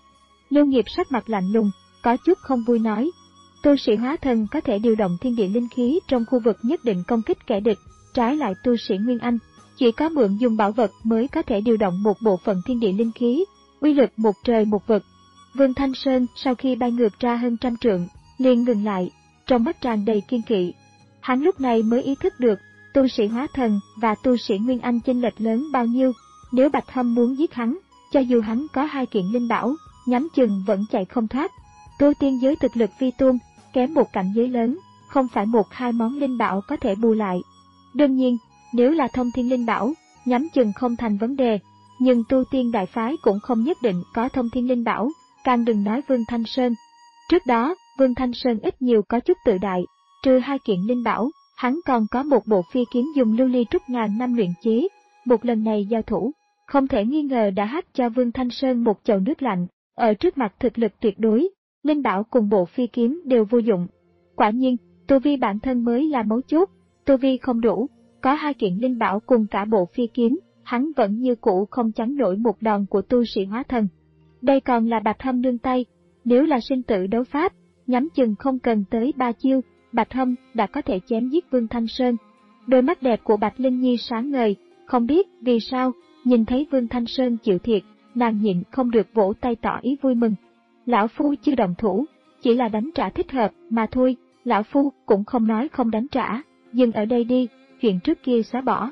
Lưu Nghiệp sắc mặt lạnh lùng, có chút không vui nói. Tu sĩ hóa thần có thể điều động thiên địa linh khí trong khu vực nhất định công kích kẻ địch, trái lại tu sĩ Nguyên Anh, chỉ có mượn dùng bảo vật mới có thể điều động một bộ phận thiên địa linh khí, uy lực một trời một vực. Vương Thanh Sơn sau khi bay ngược ra hơn trăm trượng, liền ngừng lại, trong mắt tràn đầy kiên kỵ. Hắn lúc này mới ý thức được, tu sĩ hóa thần và tu sĩ Nguyên Anh chênh lệch lớn bao nhiêu, nếu Bạch Hâm muốn giết hắn, cho dù hắn có hai kiện linh bảo, nhắm chừng vẫn chạy không thoát. Tu tiên giới thực lực phi tôn, kém một cảnh giới lớn, không phải một hai món linh bảo có thể bù lại. Đương nhiên, nếu là thông thiên linh bảo, nhắm chừng không thành vấn đề, nhưng tu tiên đại phái cũng không nhất định có thông thiên linh bảo, càng đừng nói Vương Thanh Sơn. Trước đó, Vương Thanh Sơn ít nhiều có chút tự đại, trừ hai kiện linh bảo, hắn còn có một bộ phi kiếm dùng lưu ly trúc ngàn năm luyện chế. Một lần này giao thủ, không thể nghi ngờ đã hắt cho Vương Thanh Sơn một chậu nước lạnh, ở trước mặt thực lực tuyệt đối, linh bảo cùng bộ phi kiếm đều vô dụng. Quả nhiên, tu vi bản thân mới là mấu chốt, tu vi không đủ, có hai kiện linh bảo cùng cả bộ phi kiếm, hắn vẫn như cũ không chắn nổi một đòn của tu sĩ hóa thần. Đây còn là Bạch Hâm nương tay, nếu là sinh tử đấu pháp, nhắm chừng không cần tới ba chiêu, Bạch Hâm đã có thể chém giết Vương Thanh Sơn. Đôi mắt đẹp của Bạch Linh Nhi sáng ngời, không biết vì sao, nhìn thấy Vương Thanh Sơn chịu thiệt, nàng nhịn không được vỗ tay tỏ ý vui mừng. Lão Phu chưa động thủ, chỉ là đánh trả thích hợp mà thôi, Lão Phu cũng không nói không đánh trả, dừng ở đây đi, chuyện trước kia xóa bỏ.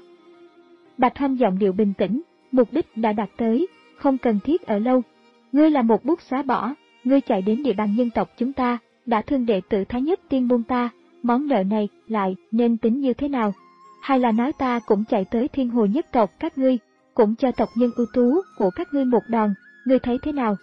Bạch Hâm giọng điệu bình tĩnh, mục đích đã đạt tới, không cần thiết ở lâu. Ngươi là một bút xóa bỏ, ngươi chạy đến địa bàn nhân tộc chúng ta, đã thương đệ tử Thái Nhất Tiên Môn ta, món nợ này lại nên tính như thế nào? Hay là nói ta cũng chạy tới Thiên Hồ nhất tộc các ngươi, cũng cho tộc nhân ưu tú của các ngươi một đòn, ngươi thấy thế nào?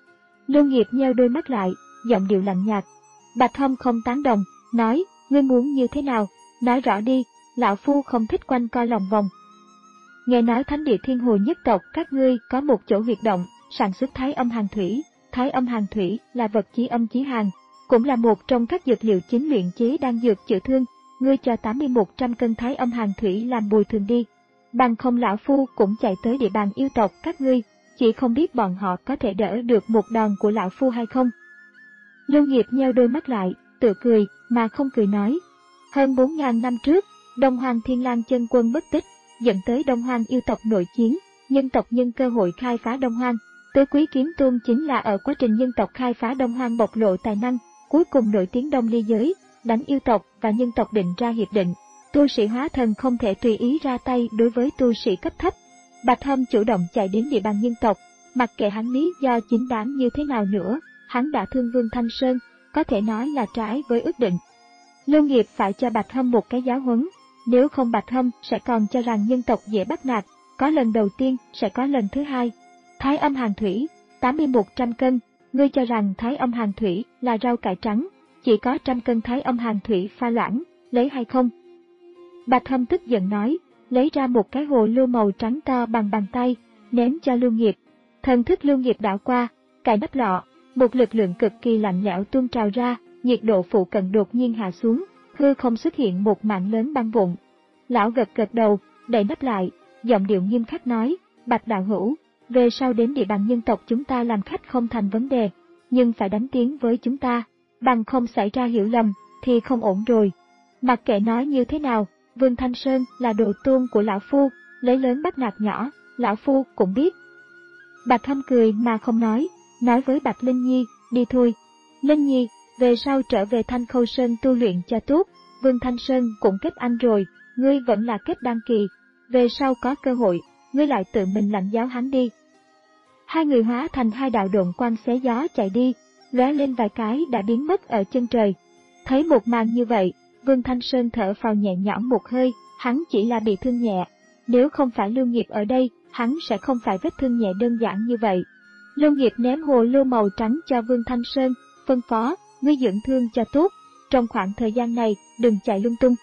Lưu Nghiệp nheo đôi mắt lại, giọng điệu lạnh nhạt. Bạch Hâm không tán đồng, nói, ngươi muốn như thế nào? Nói rõ đi, Lão Phu không thích quanh co lòng vòng. Nghe nói thánh địa Thiên Hồ nhất tộc các ngươi có một chỗ huyệt động, sản xuất thái âm hàn thủy. Thái âm hàn thủy là vật chí âm chí hàn, cũng là một trong các dược liệu chính luyện chế đan dược chữa thương. Ngươi cho tám mươi một trăm cân thái âm hàn thủy làm bồi thường đi. Bằng không Lão Phu cũng chạy tới địa bàn yêu tộc các ngươi, chỉ không biết bọn họ có thể đỡ được một đòn của lão phu hay không. Lưu Nghiệp nheo đôi mắt lại, tự cười, mà không cười nói. Hơn bốn ngàn năm trước, Đông Hoang Thiên Lang chân quân mất tích, dẫn tới Đông Hoang yêu tộc nội chiến, nhân tộc nhân cơ hội khai phá Đông Hoang. Tứ Quý Kiếm Tôn chính là ở quá trình nhân tộc khai phá Đông Hoang bộc lộ tài năng, cuối cùng nổi tiếng Đông Ly giới, đánh yêu tộc và nhân tộc định ra hiệp định. Tu sĩ hóa thần không thể tùy ý ra tay đối với tu sĩ cấp thấp. Bạch Hâm chủ động chạy đến địa bàn nhân tộc, mặc kệ hắn lý do chính đáng như thế nào nữa, hắn đã thương Vương Thanh Sơn, có thể nói là trái với ước định. Lưu Nghiệp phải cho Bạch Hâm một cái giáo huấn, nếu không Bạch Hâm sẽ còn cho rằng nhân tộc dễ bắt nạt, có lần đầu tiên sẽ có lần thứ hai. Thái âm hàng thủy, tám mươi một trăm cân, ngươi cho rằng thái âm hàng thủy là rau cải trắng, chỉ có trăm cân thái âm hàng thủy pha loãng, lấy hay không? Bạch Hâm tức giận nói, lấy ra một cái hồ lô màu trắng to bằng bàn tay, ném cho Lưu Nghiệp. Thần thức Lưu Nghiệp đảo qua, cài nắp lọ, một lực lượng cực kỳ lạnh lẽo tuôn trào ra, nhiệt độ phụ cận đột nhiên hạ xuống, hư không xuất hiện một mảng lớn băng vụn. Lão gật gật đầu, đậy nắp lại, giọng điệu nghiêm khắc nói, Bạch đạo hữu, về sau đến địa bàn nhân tộc chúng ta làm khách không thành vấn đề, nhưng phải đánh tiếng với chúng ta, bằng không xảy ra hiểu lầm, thì không ổn rồi. Mặc kệ nói như thế nào, Vương Thanh Sơn là đồ tôn của lão phu, lấy lớn bắt nạt nhỏ, lão phu cũng biết. Bạch Hâm cười mà không nói, nói với Bạch Linh Nhi, đi thôi. Linh Nhi, về sau trở về Thanh Khâu Sơn tu luyện cho tốt, Vương Thanh Sơn cũng kết anh rồi, ngươi vẫn là kết đăng kỳ, về sau có cơ hội, ngươi lại tự mình lãnh giáo hắn đi. Hai người hóa thành hai đạo độn quang xé gió chạy đi, lóe lên vài cái đã biến mất ở chân trời. Thấy một màn như vậy, Vương Thanh Sơn thở phào nhẹ nhõm một hơi, hắn chỉ là bị thương nhẹ. Nếu không phải Lưu Nghiệp ở đây, hắn sẽ không phải vết thương nhẹ đơn giản như vậy. Lưu Nghiệp ném hồ lô màu trắng cho Vương Thanh Sơn, phân phó, ngươi dưỡng thương cho tốt, trong khoảng thời gian này, đừng chạy lung tung.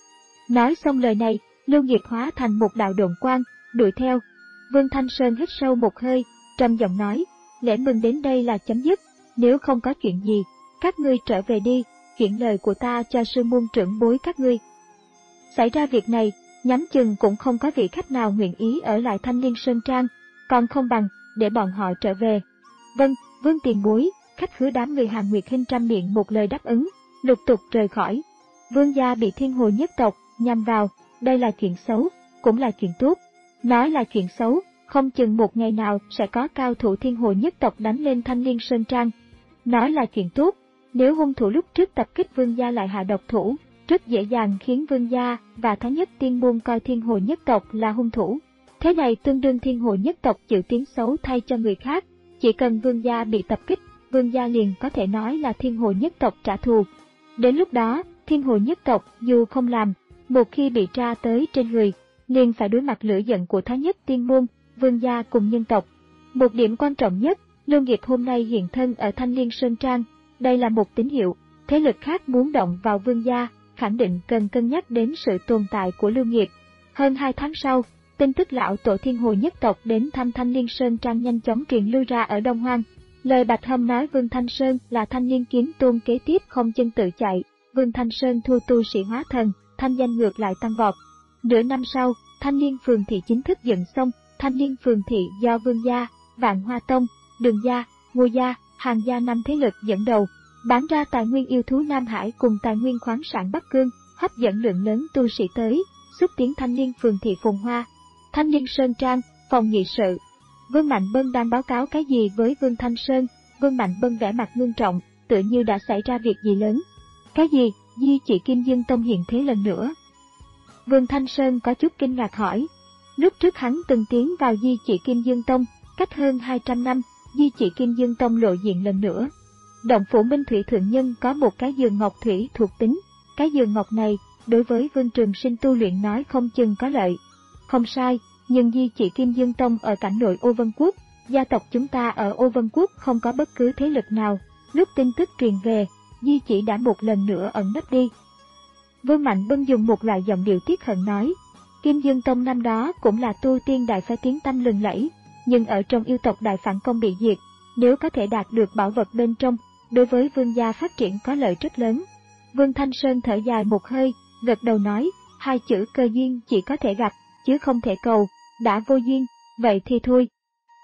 Nói xong lời này, Lưu Nghiệp hóa thành một đạo độn quang, đuổi theo. Vương Thanh Sơn hít sâu một hơi, trầm giọng nói, lễ mừng đến đây là chấm dứt, nếu không có chuyện gì, các ngươi trở về đi, chuyển lời của ta cho sư môn trưởng bối các ngươi. Xảy ra việc này, nhắm chừng cũng không có vị khách nào nguyện ý ở lại Thanh Liên Sơn Trang, còn không bằng, để bọn họ trở về. Vâng, Vương tiền bối, khách khứa đám người Hàn Nguyệt Hinh trăm miệng một lời đáp ứng, lục tục rời khỏi. Vương gia bị thiên hồ nhất tộc nhằm vào, đây là chuyện xấu, cũng là chuyện tốt. Nói là chuyện xấu, không chừng một ngày nào sẽ có cao thủ thiên hồ nhất tộc đánh lên Thanh Liên Sơn Trang. Nói là chuyện tốt, nếu hung thủ lúc trước tập kích Vương gia lại hạ độc thủ, rất dễ dàng khiến Vương gia và Thái Nhất Tiên môn coi thiên hồ nhất tộc là hung thủ. Thế này tương đương thiên hồ nhất tộc chịu tiếng xấu thay cho người khác, chỉ cần Vương gia bị tập kích, Vương gia liền có thể nói là thiên hồ nhất tộc trả thù. Đến lúc đó, thiên hồ nhất tộc dù không làm, một khi bị tra tới trên người, liền phải đối mặt lửa giận của Thái Nhất Tiên môn, Vương gia cùng nhân tộc. Một điểm quan trọng nhất, Lưu Nghiệp hôm nay hiện thân ở Thanh Liên Sơn Trang, đây là một tín hiệu, thế lực khác muốn động vào Vương gia, khẳng định cần cân nhắc đến sự tồn tại của Lưu Nghiệp. Hơn hai tháng sau, tin tức lão tổ thiên hồ nhất tộc đến thăm Thanh Liên Sơn Trang nhanh chóng truyền lưu ra ở Đông Hoang. Lời Bạch Hâm nói Vương Thanh Sơn là Thanh Liên kiếm tôn kế tiếp không chân tự chạy, Vương Thanh Sơn thua tu sĩ hóa thần, thanh danh ngược lại tăng vọt. Nửa năm sau, Thanh Liên Phường Thị chính thức dựng xong, Thanh Liên Phường Thị do Vương gia, Vạn Hoa Tông, Đường gia, Ngô gia, Hàn gia năm thế lực dẫn đầu, bán ra tài nguyên yêu thú Nam Hải cùng tài nguyên khoáng sản Bắc Cương, hấp dẫn lượng lớn tu sĩ tới, xúc tiến Thanh Liên Phường Thị phồn hoa. Thanh Liên Sơn Trang, phòng nghị sự. Vương Mạnh Bân đang báo cáo cái gì với Vương Thanh Sơn? Vương Mạnh Bân vẻ mặt ngưng trọng, tựa như đã xảy ra việc gì lớn. Cái gì? Di chỉ Kim Dương Tông hiện thế lần nữa. Vương Thanh Sơn có chút kinh ngạc hỏi. Lúc trước hắn từng tiến vào di chỉ Kim Dương Tông, cách hơn hai trăm năm, di chỉ Kim Dương Tông lộ diện lần nữa. Động phủ Minh Thủy Thượng Nhân có một cái giường ngọc thủy thuộc tính, cái giường ngọc này, đối với Vương Trường Sinh tu luyện nói không chừng có lợi. Không sai, nhưng di chỉ Kim Dương Tông ở cảnh nội Ô Vân Quốc, gia tộc chúng ta ở Ô Vân Quốc không có bất cứ thế lực nào, lúc tin tức truyền về, di chỉ đã một lần nữa ẩn nấp đi. Vương Mạnh Bân dùng một loại giọng điệu tiếc hận nói, Kim Dương Tông năm đó cũng là tu tiên đại phái tiếng tăm lừng lẫy, nhưng ở trong yêu tộc đại phản công bị diệt, nếu có thể đạt được bảo vật bên trong, đối với Vương gia phát triển có lợi rất lớn. Vương Thanh Sơn thở dài một hơi, gật đầu nói, hai chữ cơ duyên chỉ có thể gặp, chứ không thể cầu, đã vô duyên, vậy thì thôi.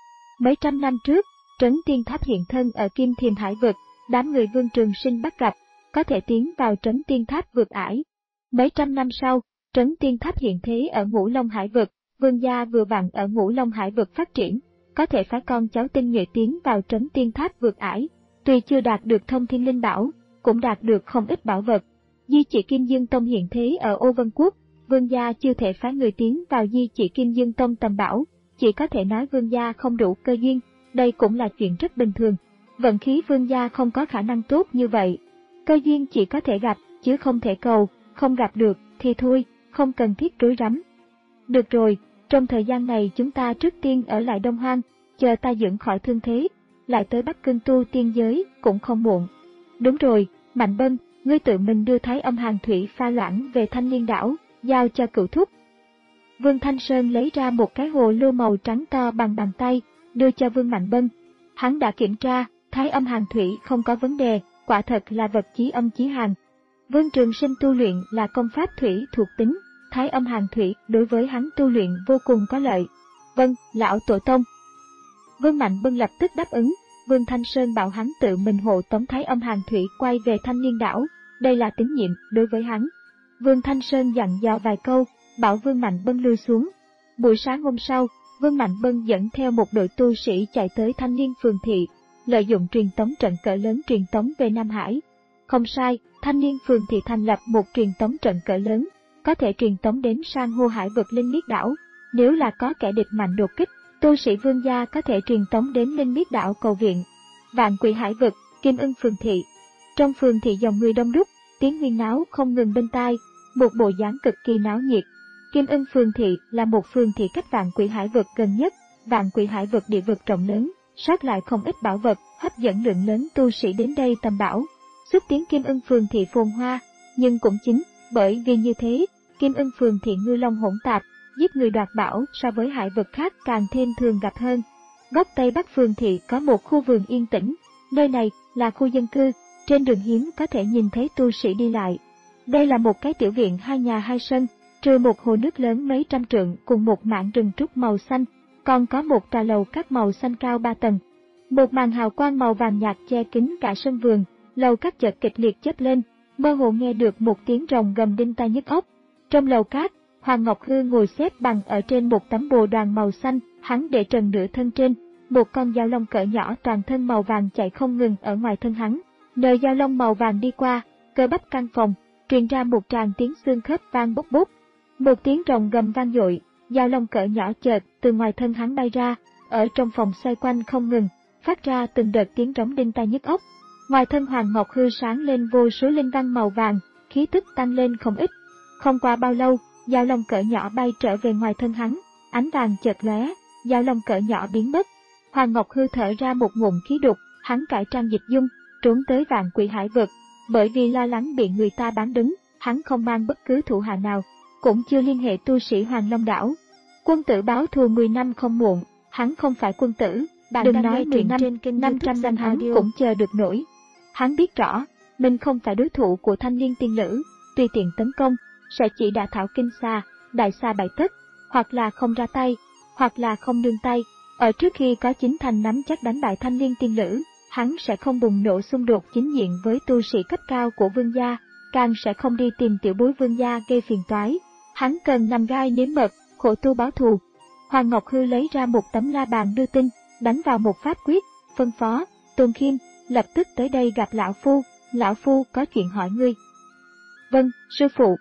Mấy trăm năm trước, Trấn Tiên Tháp hiện thân ở Kim Thiềm Hải vực, đám người Vương Trường Sinh bắt gặp, có thể tiến vào Trấn Tiên Tháp vượt ải. Mấy trăm năm sau, Trấn Tiên Tháp hiện thế ở Ngũ Long Hải vực, Vương gia vừa vặn ở Ngũ Long Hải vực phát triển, có thể phái con cháu tinh nhuệ tiến vào Trấn Tiên Tháp vượt ải. Tuy chưa đạt được thông thiên linh bảo, cũng đạt được không ít bảo vật. Di chỉ Kim Dương Tông hiện thế ở Ô Vân Quốc, Vương gia chưa thể phái người tiến vào di chỉ Kim Dương Tông tầm bảo, chỉ có thể nói Vương gia không đủ cơ duyên, đây cũng là chuyện rất bình thường. Vận khí Vương gia không có khả năng tốt như vậy. Cơ duyên chỉ có thể gặp, chứ không thể cầu, không gặp được thì thôi, không cần thiết rối rắm. Được rồi, trong thời gian này chúng ta trước tiên ở lại Đông Hoang, chờ ta dưỡng khỏi thương thế, lại tới Bắc Cương tu tiên giới cũng không muộn. Đúng rồi, Mạnh Bân, ngươi tự mình đưa Thái Âm Hàn Thủy pha loãng về Thanh Liên đảo, giao cho cửu thúc. Vương Thanh Sơn lấy ra một cái hồ lô màu trắng to bằng bàn tay, đưa cho Vương Mạnh Bân. Hắn đã kiểm tra, Thái Âm Hàn Thủy không có vấn đề, quả thật là vật chí âm chí hàn. Vương Trường Sinh tu luyện là công pháp thủy thuộc tính, Thái Âm Hàn Thủy đối với hắn tu luyện vô cùng có lợi. Vâng, lão tổ tông. Vương Mạnh Bân lập tức đáp ứng. Vương Thanh Sơn bảo hắn tự mình hộ tống Thái Âm Hàn Thủy quay về Thanh Liên đảo, đây là tín nhiệm đối với hắn. Vương Thanh Sơn dặn dò vài câu, bảo Vương Mạnh Bân lui xuống. Buổi sáng hôm sau, Vương Mạnh Bân dẫn theo một đội tu sĩ chạy tới Thanh Liên phường thị, lợi dụng truyền tống trận cỡ lớn truyền tống về Nam Hải. Không sai, Thanh Liên phường thị thành lập một truyền tống trận cỡ lớn, có thể truyền tống đến sang hô hải vực Linh Miết đảo. Nếu là có kẻ địch mạnh đột kích, tu sĩ Vương gia có thể truyền tống đến Linh Miết đảo cầu viện. Vạn Quỷ Hải vực, Kim Ưng phường thị. Trong phường thị dòng người đông đúc, tiếng huyên náo không ngừng bên tai, một bộ dáng cực kỳ náo nhiệt. Kim Ưng phường thị là một phường thị cách Vạn Quỷ Hải vực gần nhất. Vạn Quỷ Hải vực địa vực rộng lớn, sát lại không ít bảo vật, hấp dẫn lượng lớn tu sĩ đến đây tầm bảo. Xúc tiến Kim Ưng phường thị phồn hoa, nhưng cũng chính bởi vì như thế, Kim Ưng phường thị ngư long hỗn tạp, giết người đoạt bảo so với hải vực khác càng thêm thường gặp hơn. Góc Tây Bắc phường thị có một khu vườn yên tĩnh, nơi này là khu dân cư, trên đường hiếm có thể nhìn thấy tu sĩ đi lại. Đây là một cái tiểu viện hai nhà hai sân, trừ một hồ nước lớn mấy trăm trượng cùng một mảng rừng trúc màu xanh, còn có một tòa lầu các màu xanh cao ba tầng. Một màn hào quang màu vàng nhạt che kín cả sân vườn, lầu các chợt kịch liệt chớp lên, mơ hồ nghe được một tiếng rồng gầm đinh tai nhức óc. Trong lầu cát, Hoàng Ngọc Hư ngồi xếp bằng ở trên một tấm bồ đoàn màu xanh, hắn để trần nửa thân trên, một con dao long cỡ nhỏ toàn thân màu vàng chạy không ngừng ở ngoài thân hắn. Nơi dao long màu vàng đi qua, cơ bắp căn phòng, truyền ra một tràng tiếng xương khớp vang bốc bốc. Một tiếng rồng gầm vang dội, dao long cỡ nhỏ chợt từ ngoài thân hắn bay ra, ở trong phòng xoay quanh không ngừng, phát ra từng đợt tiếng rống đinh tai nhức óc. Ngoài thân Hoàng Ngọc Hư sáng lên vô số linh văn màu vàng, khí tức tăng lên không ít. Không qua bao lâu, dao long cỡ nhỏ bay trở về ngoài thân hắn, ánh vàng chợt lóe, dao long cỡ nhỏ biến mất. Hoàng Ngọc Hư thở ra một ngụm khí đục, hắn cải trang dịch dung, trốn tới Vạn Quỷ Hải vực. Bởi vì lo lắng bị người ta bán đứng, hắn không mang bất cứ thủ hạ nào, cũng chưa liên hệ tu sĩ Hoàng Long đảo. Quân tử báo thù mười năm không muộn, hắn không phải quân tử, bạn đừng nói mười năm, trên kênh năm trăm năm hắn cũng chờ được nổi. Hắn biết rõ, mình không phải đối thủ của Thanh Liên tiên nữ, tùy tiện tấn công, sẽ chỉ đả thảo kinh xa, đại xa bại tất, hoặc là không ra tay, hoặc là không nương tay. Ở trước khi có chính thành nắm chắc đánh bại Thanh Liên tiên nữ, hắn sẽ không bùng nổ xung đột chính diện với tu sĩ cấp cao của Vương gia, càng sẽ không đi tìm tiểu bối Vương gia gây phiền toái. Hắn cần nằm gai nếm mật, khổ tu báo thù. Hoàng Ngọc Hư lấy ra một tấm la bàn đưa tin, đánh vào một pháp quyết, phân phó, Tôn Khiêm, lập tức tới đây gặp lão phu, lão phu có chuyện hỏi ngươi. Vâng, sư phụ.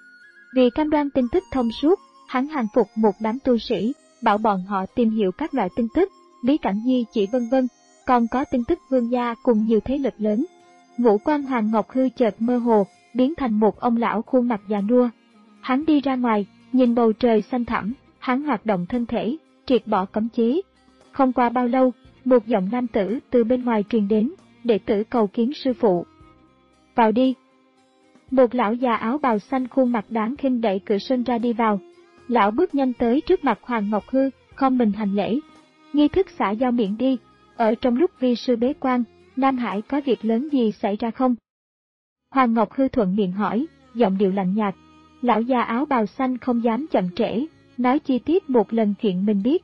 Vì cam đoan tin tức thông suốt, hắn hàng phục một đám tu sĩ, bảo bọn họ tìm hiểu các loại tin tức, bí cảnh di chỉ vân vân, còn có tin tức Vương gia cùng nhiều thế lực lớn. Ngũ quan Hoàng Ngọc Hư chợt mơ hồ, biến thành một ông lão khuôn mặt già nua. Hắn đi ra ngoài, nhìn bầu trời xanh thẳm, hắn hoạt động thân thể, triệt bỏ cấm chế. Không qua bao lâu, một giọng nam tử từ bên ngoài truyền đến, đệ tử cầu kiến sư phụ. Vào đi. Một lão già áo bào xanh khuôn mặt đáng khinh đẩy cửa sân ra đi vào. Lão bước nhanh tới trước mặt Hoàng Ngọc Hư, khom mình hành lễ. Nghi thức xả giao miệng đi, ở trong lúc vi sư bế quan, Nam Hải có việc lớn gì xảy ra không? Hoàng Ngọc Hư thuận miệng hỏi, giọng điệu lạnh nhạt. Lão già áo bào xanh không dám chậm trễ, nói chi tiết một lần chuyện mình biết.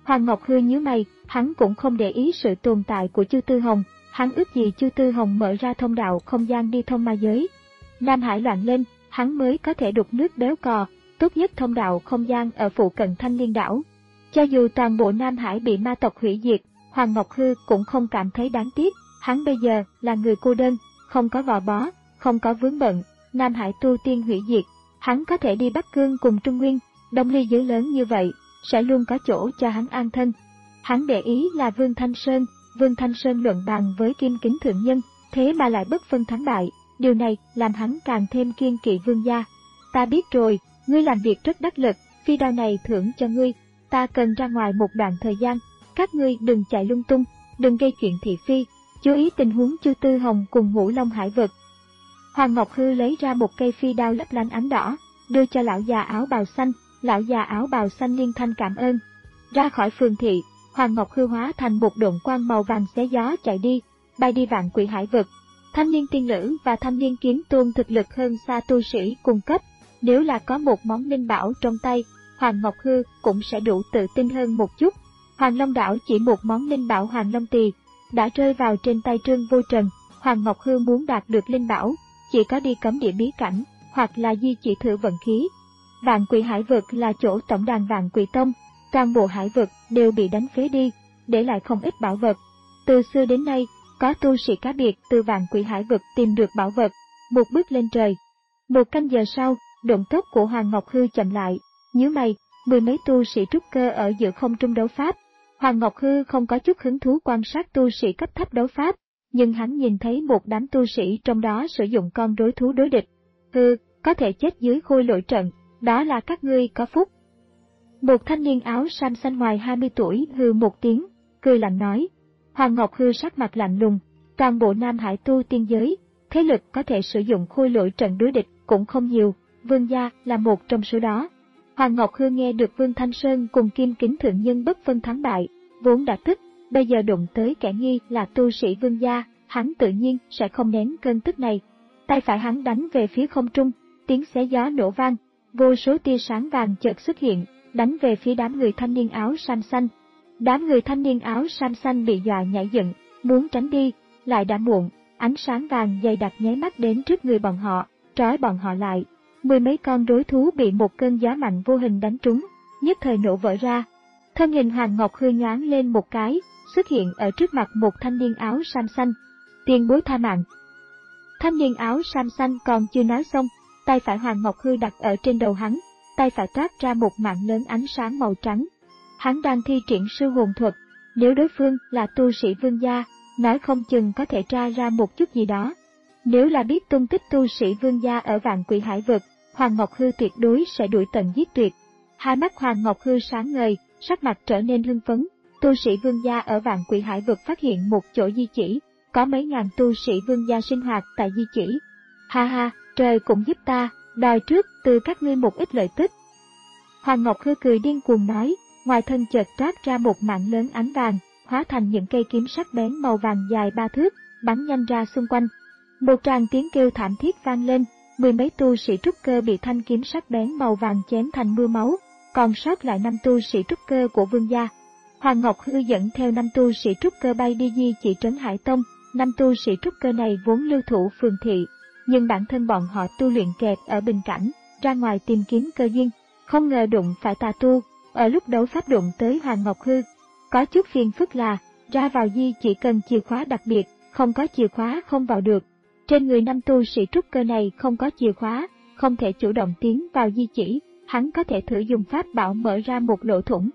Hoàng Ngọc Hư nhíu mày, hắn cũng không để ý sự tồn tại của Chu Tư Hồng, hắn ước gì Chu Tư Hồng mở ra thông đạo không gian đi thông ma giới. Nam Hải loạn lên, hắn mới có thể đục nước béo cò, tốt nhất thông đạo không gian ở phụ cận Thanh Liên đảo. Cho dù toàn bộ Nam Hải bị ma tộc hủy diệt, Hoàng Ngọc Hư cũng không cảm thấy đáng tiếc, hắn bây giờ là người cô đơn, không có gò bó, không có vướng bận. Nam Hải tu tiên hủy diệt, hắn có thể đi Bắc Cương cùng Trung Nguyên, Đông Ly giới lớn như vậy, sẽ luôn có chỗ cho hắn an thân. Hắn để ý là Vương Thanh Sơn, Vương Thanh Sơn luận bàn với Kim Kính Thượng Nhân, thế mà lại bất phân thắng bại, điều này làm hắn càng thêm kiêng kỵ Vương gia. Ta biết rồi, ngươi làm việc rất đắc lực, phi đao này thưởng cho ngươi, ta cần ra ngoài một đoạn thời gian, các ngươi đừng chạy lung tung, đừng gây chuyện thị phi, chú ý tình huống Chu Tư Hồng cùng Ngũ Long Hải vực. Hoàng Ngọc Hư lấy ra một cây phi đao lấp lánh ánh đỏ, đưa cho lão già áo bào xanh, lão già áo bào xanh liên thanh cảm ơn. Ra khỏi phường thị, Hoàng Ngọc Hư hóa thành một độn quang màu vàng xé gió chạy đi, bay đi Vạn Quỷ Hải vực. Thanh Niên Tiên Lữ và Thanh Niên Kiếm Tôn thực lực hơn xa tu sĩ cùng cấp, nếu là có một món linh bảo trong tay, Hoàng Ngọc Hư cũng sẽ đủ tự tin hơn một chút. Hoàng Long đảo chỉ một món linh bảo Hoàng Long Tỳ đã rơi vào trên tay Trương Vô Trần. Hoàng Ngọc Hư muốn đạt được linh bảo, chỉ có đi cấm địa bí cảnh, hoặc là di chỉ thử vận khí. Vạn Quỷ Hải vực là chỗ tổng đàn Vạn Quỷ Tông, toàn bộ hải vực đều bị đánh phế đi, để lại không ít bảo vật. Từ xưa đến nay, có tu sĩ cá biệt từ Vạn Quỷ Hải vực tìm được bảo vật, một bước lên trời. Một canh giờ sau, động tốc của Hoàng Ngọc Hư chậm lại, nhíu mày, mười mấy tu sĩ trúc cơ ở giữa không trung đấu pháp. Hoàng Ngọc Hư không có chút hứng thú quan sát tu sĩ cấp thấp đấu pháp, nhưng hắn nhìn thấy một đám tu sĩ trong đó sử dụng con rối thú đối địch. Hư, có thể chết dưới khôi lỗi trận, đó là các ngươi có phúc. Một thanh niên áo sam xanh ngoài hai mươi tuổi hư một tiếng, cười lạnh nói. Hoàng Ngọc Hư sắc mặt lạnh lùng, toàn bộ Nam Hải tu tiên giới, thế lực có thể sử dụng khôi lỗi trận đối địch cũng không nhiều, Vương gia là một trong số đó. Hoàng Ngọc Hư nghe được Vương Thanh Sơn cùng Kim Kính Thượng Nhân bất phân thắng bại, vốn đã tức, bây giờ đụng tới kẻ nghi là tu sĩ Vương gia, hắn tự nhiên sẽ không nén cơn tức này. Tay phải hắn đánh về phía không trung, tiếng xé gió nổ vang, vô số tia sáng vàng chợt xuất hiện, đánh về phía đám người thanh niên áo sam xanh. Đám người thanh niên áo sam xanh bị dọa nhảy dựng, muốn tránh đi, lại đã muộn, ánh sáng vàng dày đặc nháy mắt đến trước người bọn họ, trói bọn họ lại. Mười mấy con rối thú bị một cơn gió mạnh vô hình đánh trúng, nhất thời nổ vỡ ra. Thân hình Hoàng Ngọc Hư nhoáng lên một cái, xuất hiện ở trước mặt một thanh niên áo sam xanh. Tiền bối tha mạng. Thanh niên áo sam xanh còn chưa nói xong, tay phải Hoàng Ngọc Hư đặt ở trên đầu hắn, tay phải toát ra một mạng lớn ánh sáng màu trắng. Hắn đang thi triển sư hồn thuật, nếu đối phương là tu sĩ Vương gia, nói không chừng có thể tra ra một chút gì đó. Nếu là biết tung tích tu sĩ Vương gia ở Vạn Quỷ Hải vực, Hoàng Ngọc Hư tuyệt đối sẽ đuổi tận giết tuyệt. Hai mắt Hoàng Ngọc Hư sáng ngời, sắc mặt trở nên hưng phấn. Tu sĩ Vương gia ở Vạn Quỷ Hải vực phát hiện một chỗ di chỉ, có mấy ngàn tu sĩ Vương gia sinh hoạt tại di chỉ. Ha ha, trời cũng giúp ta, đòi trước từ các ngươi một ít lợi tức. Hoàng Ngọc Hư cười điên cuồng nói, ngoài thân chợt toát ra một mạng lớn ánh vàng, hóa thành những cây kiếm sắc bén màu vàng dài ba thước, bắn nhanh ra xung quanh. Một tràng tiếng kêu thảm thiết vang lên, mười mấy tu sĩ trúc cơ bị thanh kiếm sắc bén màu vàng chém thành mưa máu, còn sót lại năm tu sĩ trúc cơ của Vương gia. Hoàng Ngọc Hư dẫn theo năm tu sĩ trúc cơ bay đi di chỉ trấn Hải Tông. Năm tu sĩ trúc cơ này vốn lưu thủ phường thị, nhưng bản thân bọn họ tu luyện kẹt ở bình cảnh, ra ngoài tìm kiếm cơ duyên, không ngờ đụng phải tà tu, ở lúc đấu pháp đụng tới Hoàng Ngọc Hư. Có chút phiền phức là, ra vào di chỉ cần chìa khóa đặc biệt, không có chìa khóa không vào được. Trên người năm tu sĩ trúc cơ này không có chìa khóa, không thể chủ động tiến vào di chỉ, hắn có thể thử dùng pháp bảo mở ra một lỗ thủng.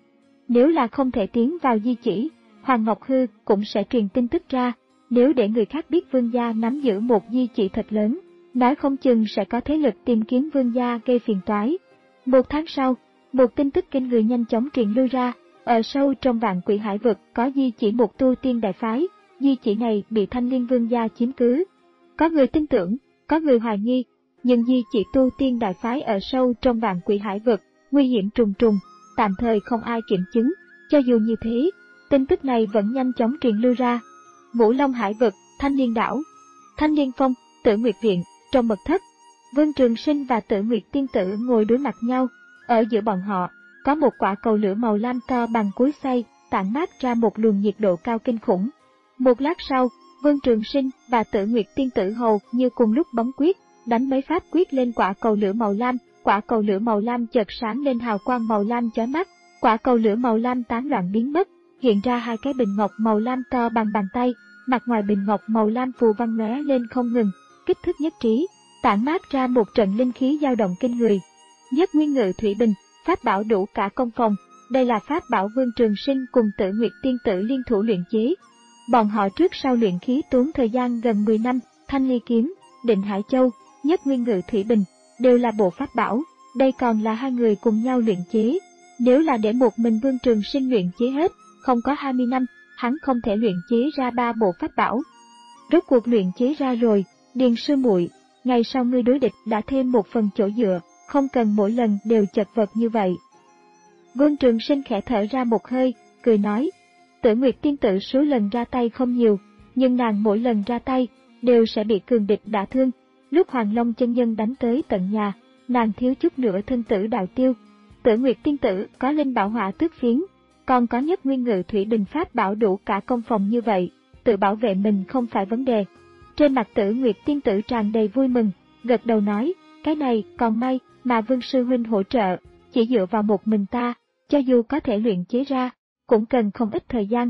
Nếu là không thể tiến vào di chỉ, Hoàng Ngọc Hư cũng sẽ truyền tin tức ra, nếu để người khác biết Vương gia nắm giữ một di chỉ thật lớn, nói không chừng sẽ có thế lực tìm kiếm Vương gia gây phiền toái. Một tháng sau, một tin tức kinh người nhanh chóng truyền lưu ra, ở sâu trong Vạn Quỷ Hải vực có di chỉ một tu tiên đại phái, di chỉ này bị Thanh Liên Vương gia chiếm cứ. Có người tin tưởng, có người hoài nghi, nhưng di chỉ tu tiên đại phái ở sâu trong Vạn Quỷ Hải vực, nguy hiểm trùng trùng, tạm thời không ai kiểm chứng. Cho dù như thế, tin tức này vẫn nhanh chóng truyền lưu ra. Ngũ Long Hải vực, Thanh Liên đảo, Thanh Liên Phong, Tử Nguyệt viện, trong mật thất, Vương Trường Sinh và Tử Nguyệt tiên tử ngồi đối mặt nhau, ở giữa bọn họ có một quả cầu lửa màu lam to bằng cối xay, tản mát ra một luồng nhiệt độ cao kinh khủng. Một lát sau, Vương Trường Sinh và Tử Nguyệt Tiên Tử hầu như cùng lúc bấm quyết, đánh mấy pháp quyết lên quả cầu lửa màu lam. Quả cầu lửa màu lam chợt sáng lên hào quang màu lam chói mắt, quả cầu lửa màu lam tán loạn biến mất, hiện ra hai cái bình ngọc màu lam to bằng bàn tay, mặt ngoài bình ngọc màu lam phù văn lóe lên không ngừng, kích thước nhất trí, tản mát ra một trận linh khí dao động kinh người. Nhất Nguyên Ngự Thủy Bình, pháp bảo đủ cả công phòng, đây là pháp bảo Vương Trường Sinh cùng Tử Nguyệt Tiên Tử liên thủ luyện chế. Bọn họ trước sau luyện khí tốn thời gian gần mười năm, Thanh Ly Kiếm, Định Hải Châu, Nhất Nguyên Ngự Thủy Bình đều là bộ pháp bảo, đây còn là hai người cùng nhau luyện chế. Nếu là để một mình Vương Trường Sinh luyện chế hết, không có hai mươi năm, hắn không thể luyện chế ra ba bộ pháp bảo. Rốt cuộc luyện chế ra rồi, Điền sư muội, ngày sau ngươi đối địch đã thêm một phần chỗ dựa, không cần mỗi lần đều chật vật như vậy. Vương Trường Sinh khẽ thở ra một hơi, cười nói, Tử Nguyệt Tiên Tử số lần ra tay không nhiều, nhưng nàng mỗi lần ra tay đều sẽ bị cường địch đả thương. Lúc Hoàng Long chân nhân đánh tới tận nhà, nàng thiếu chút nữa thân tử đạo tiêu. Tử Nguyệt Tiên Tử có linh bảo hỏa tước phiến, còn có Nhất Nguyên Ngự Thủy Bình pháp bảo đủ cả công phòng như vậy, tự bảo vệ mình không phải vấn đề. Trên mặt Tử Nguyệt Tiên Tử tràn đầy vui mừng, gật đầu nói, cái này còn may mà Vương sư huynh hỗ trợ, chỉ dựa vào một mình ta, cho dù có thể luyện chế ra, cũng cần không ít thời gian.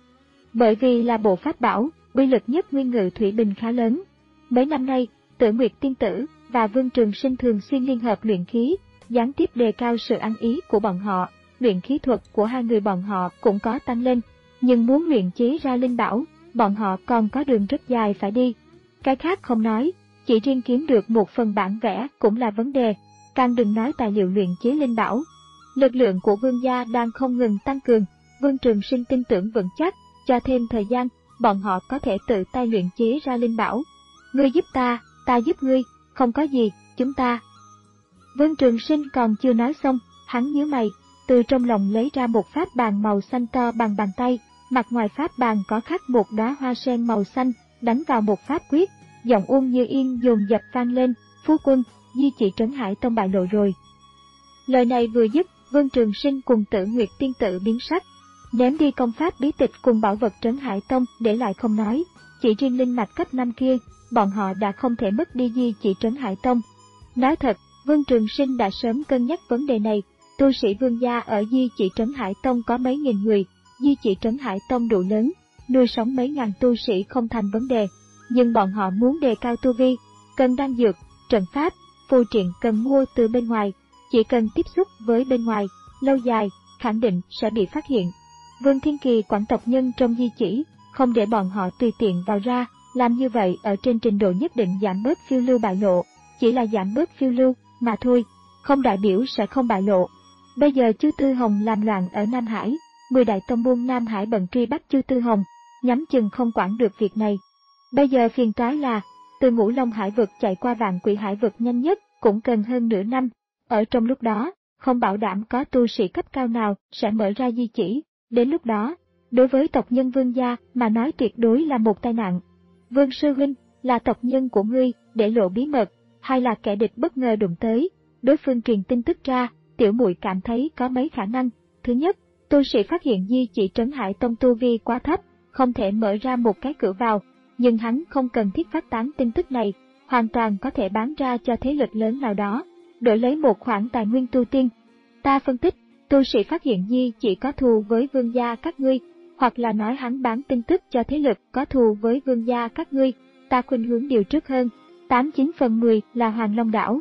Bởi vì là bộ pháp bảo, uy lực Nhất Nguyên Ngự Thủy Bình khá lớn. Mấy năm nay, Tử Nguyệt Tiên Tử và Vương Trường Sinh thường xuyên liên hợp luyện khí, gián tiếp đề cao sự ăn ý của bọn họ, luyện khí thuật của hai người bọn họ cũng có tăng lên, nhưng muốn luyện chế ra linh bảo, bọn họ còn có đường rất dài phải đi. Cái khác không nói, chỉ riêng kiếm được một phần bản vẽ cũng là vấn đề, càng đừng nói tài liệu luyện chế linh bảo. Lực lượng của Vương gia đang không ngừng tăng cường, Vương Trường Sinh tin tưởng vững chắc, cho thêm thời gian, bọn họ có thể tự tay luyện chế ra linh bảo. Ngươi giúp ta, ta giúp ngươi, không có gì, chúng ta. Vương Trường Sinh còn chưa nói xong, hắn nhíu mày, từ trong lòng lấy ra một pháp bàn màu xanh to bằng bàn tay, mặt ngoài pháp bàn có khắc một đóa hoa sen màu xanh, đánh vào một pháp quyết, giọng ôn như yên dồn dập vang lên, phu quân, di chỉ Trấn Hải Tông bại lộ rồi. Lời này vừa dứt, Vương Trường Sinh cùng Tử Nguyệt Tiên Tử biến sắc, ném đi công pháp bí tịch cùng bảo vật Trấn Hải Tông để lại không nói, chỉ riêng linh mạch cấp năm kia, bọn họ đã không thể mất đi di chỉ Trấn Hải Tông. Nói thật, Vương Trường Sinh đã sớm cân nhắc vấn đề này, tu sĩ Vương gia ở di chỉ Trấn Hải Tông có mấy nghìn người, di chỉ Trấn Hải Tông đủ lớn, nuôi sống mấy ngàn tu sĩ không thành vấn đề, nhưng bọn họ muốn đề cao tu vi, cần đan dược, trận pháp, phù triện cần mua từ bên ngoài, chỉ cần tiếp xúc với bên ngoài, lâu dài, khẳng định sẽ bị phát hiện. Vương Thiên Kỳ quản tộc nhân trong di chỉ, không để bọn họ tùy tiện vào ra, làm như vậy ở trên trình độ nhất định giảm bớt phiêu lưu bại lộ, chỉ là giảm bớt phiêu lưu mà thôi, không đại biểu sẽ không bại lộ. Bây giờ Chu Tư Hồng làm loạn ở Nam Hải, mười đại tông môn Nam Hải bận truy bắt Chu Tư Hồng, nhắm chừng không quản được việc này. Bây giờ phiền toái là, từ Ngũ Long Hải vực chạy qua Vạn Quỷ Hải vực nhanh nhất cũng cần hơn nửa năm, ở trong lúc đó, không bảo đảm có tu sĩ cấp cao nào sẽ mở ra di chỉ, đến lúc đó, đối với tộc nhân Vương gia mà nói tuyệt đối là một tai nạn. Vương sư huynh, là tộc nhân của ngươi, để lộ bí mật, hay là kẻ địch bất ngờ đụng tới, đối phương truyền tin tức ra, tiểu muội cảm thấy có mấy khả năng. Thứ nhất, tu sĩ phát hiện di chỉ Trấn Hải Tông tu vi quá thấp, không thể mở ra một cái cửa vào, nhưng hắn không cần thiết phát tán tin tức này, hoàn toàn có thể bán ra cho thế lực lớn nào đó, đổi lấy một khoản tài nguyên tu tiên. Ta phân tích, tu sĩ phát hiện di chỉ có thù với Vương gia các ngươi, hoặc là nói hắn bán tin tức cho thế lực có thù với Vương gia các ngươi, ta khuynh hướng điều trước hơn, tám chín phần mười là Hoàng Long Đảo.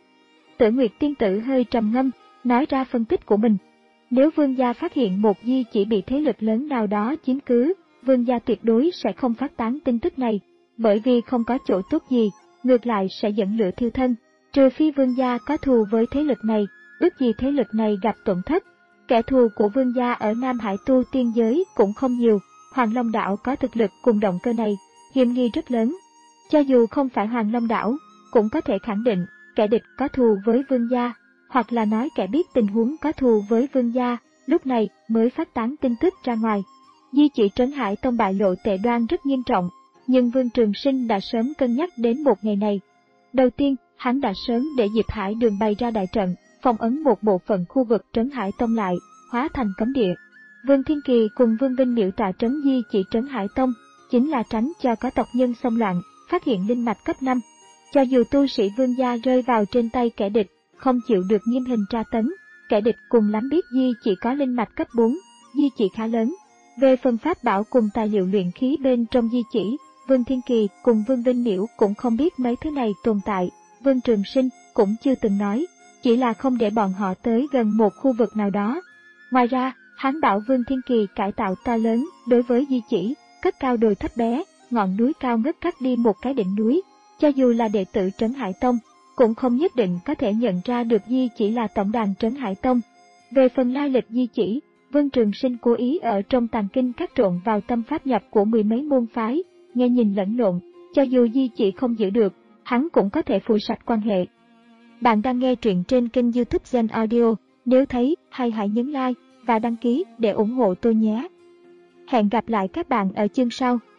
Tử Nguyệt Tiên Tử hơi trầm ngâm, nói ra phân tích của mình. Nếu Vương gia phát hiện một di chỉ bị thế lực lớn nào đó chiếm cứ, Vương gia tuyệt đối sẽ không phát tán tin tức này, bởi vì không có chỗ tốt gì, ngược lại sẽ dẫn lửa thiêu thân, trừ phi Vương gia có thù với thế lực này, ước gì thế lực này gặp tổn thất. Kẻ thù của Vương gia ở Nam Hải tu tiên giới cũng không nhiều, Hoàng Long Đảo có thực lực cùng động cơ này, hiểm nghi rất lớn. Cho dù không phải Hoàng Long Đảo, cũng có thể khẳng định, kẻ địch có thù với Vương gia, hoặc là nói kẻ biết tình huống có thù với Vương gia, lúc này mới phát tán tin tức ra ngoài. Di chỉ Trấn Hải Tông bại lộ tệ đoan rất nghiêm trọng, nhưng Vương Trường Sinh đã sớm cân nhắc đến một ngày này. Đầu tiên, hắn đã sớm để Diệp Hải Đường bày ra đại trận, phong ấn một bộ phận khu vực Trấn Hải Tông lại, hóa thành cấm địa. Vương Thiên Kỳ cùng Vương Vinh Miểu tọa trấn di chỉ Trấn Hải Tông, chính là tránh cho có tộc nhân xông loạn, phát hiện linh mạch cấp năm. Cho dù tu sĩ vương gia rơi vào trên tay kẻ địch, không chịu được nghiêm hình tra tấn, kẻ địch cùng lắm biết di chỉ có linh mạch cấp bốn, di chỉ khá lớn. Về phần pháp bảo cùng tài liệu luyện khí bên trong di chỉ, Vương Thiên Kỳ cùng Vương Vinh Miểu cũng không biết mấy thứ này tồn tại, Vương Trường Sinh cũng chưa từng nói, chỉ là không để bọn họ tới gần một khu vực nào đó. Ngoài ra, hắn bảo Vương Thiên Kỳ cải tạo to lớn đối với di chỉ, cất cao đồi thấp bé, ngọn núi cao ngất cắt đi một cái đỉnh núi. Cho dù là đệ tử Trấn Hải Tông, cũng không nhất định có thể nhận ra được di chỉ là tổng đàn Trấn Hải Tông. Về phần lai lịch di chỉ, Vương Trường Sinh cố ý ở trong tàng kinh cắt trộn vào tâm pháp nhập của mười mấy môn phái, nghe nhìn lẫn lộn, cho dù di chỉ không giữ được, hắn cũng có thể phủi sạch quan hệ. Bạn đang nghe truyện trên kênh YouTube Gen Audio, nếu thấy hay hãy nhấn like và đăng ký để ủng hộ tôi nhé. Hẹn gặp lại các bạn ở chương sau.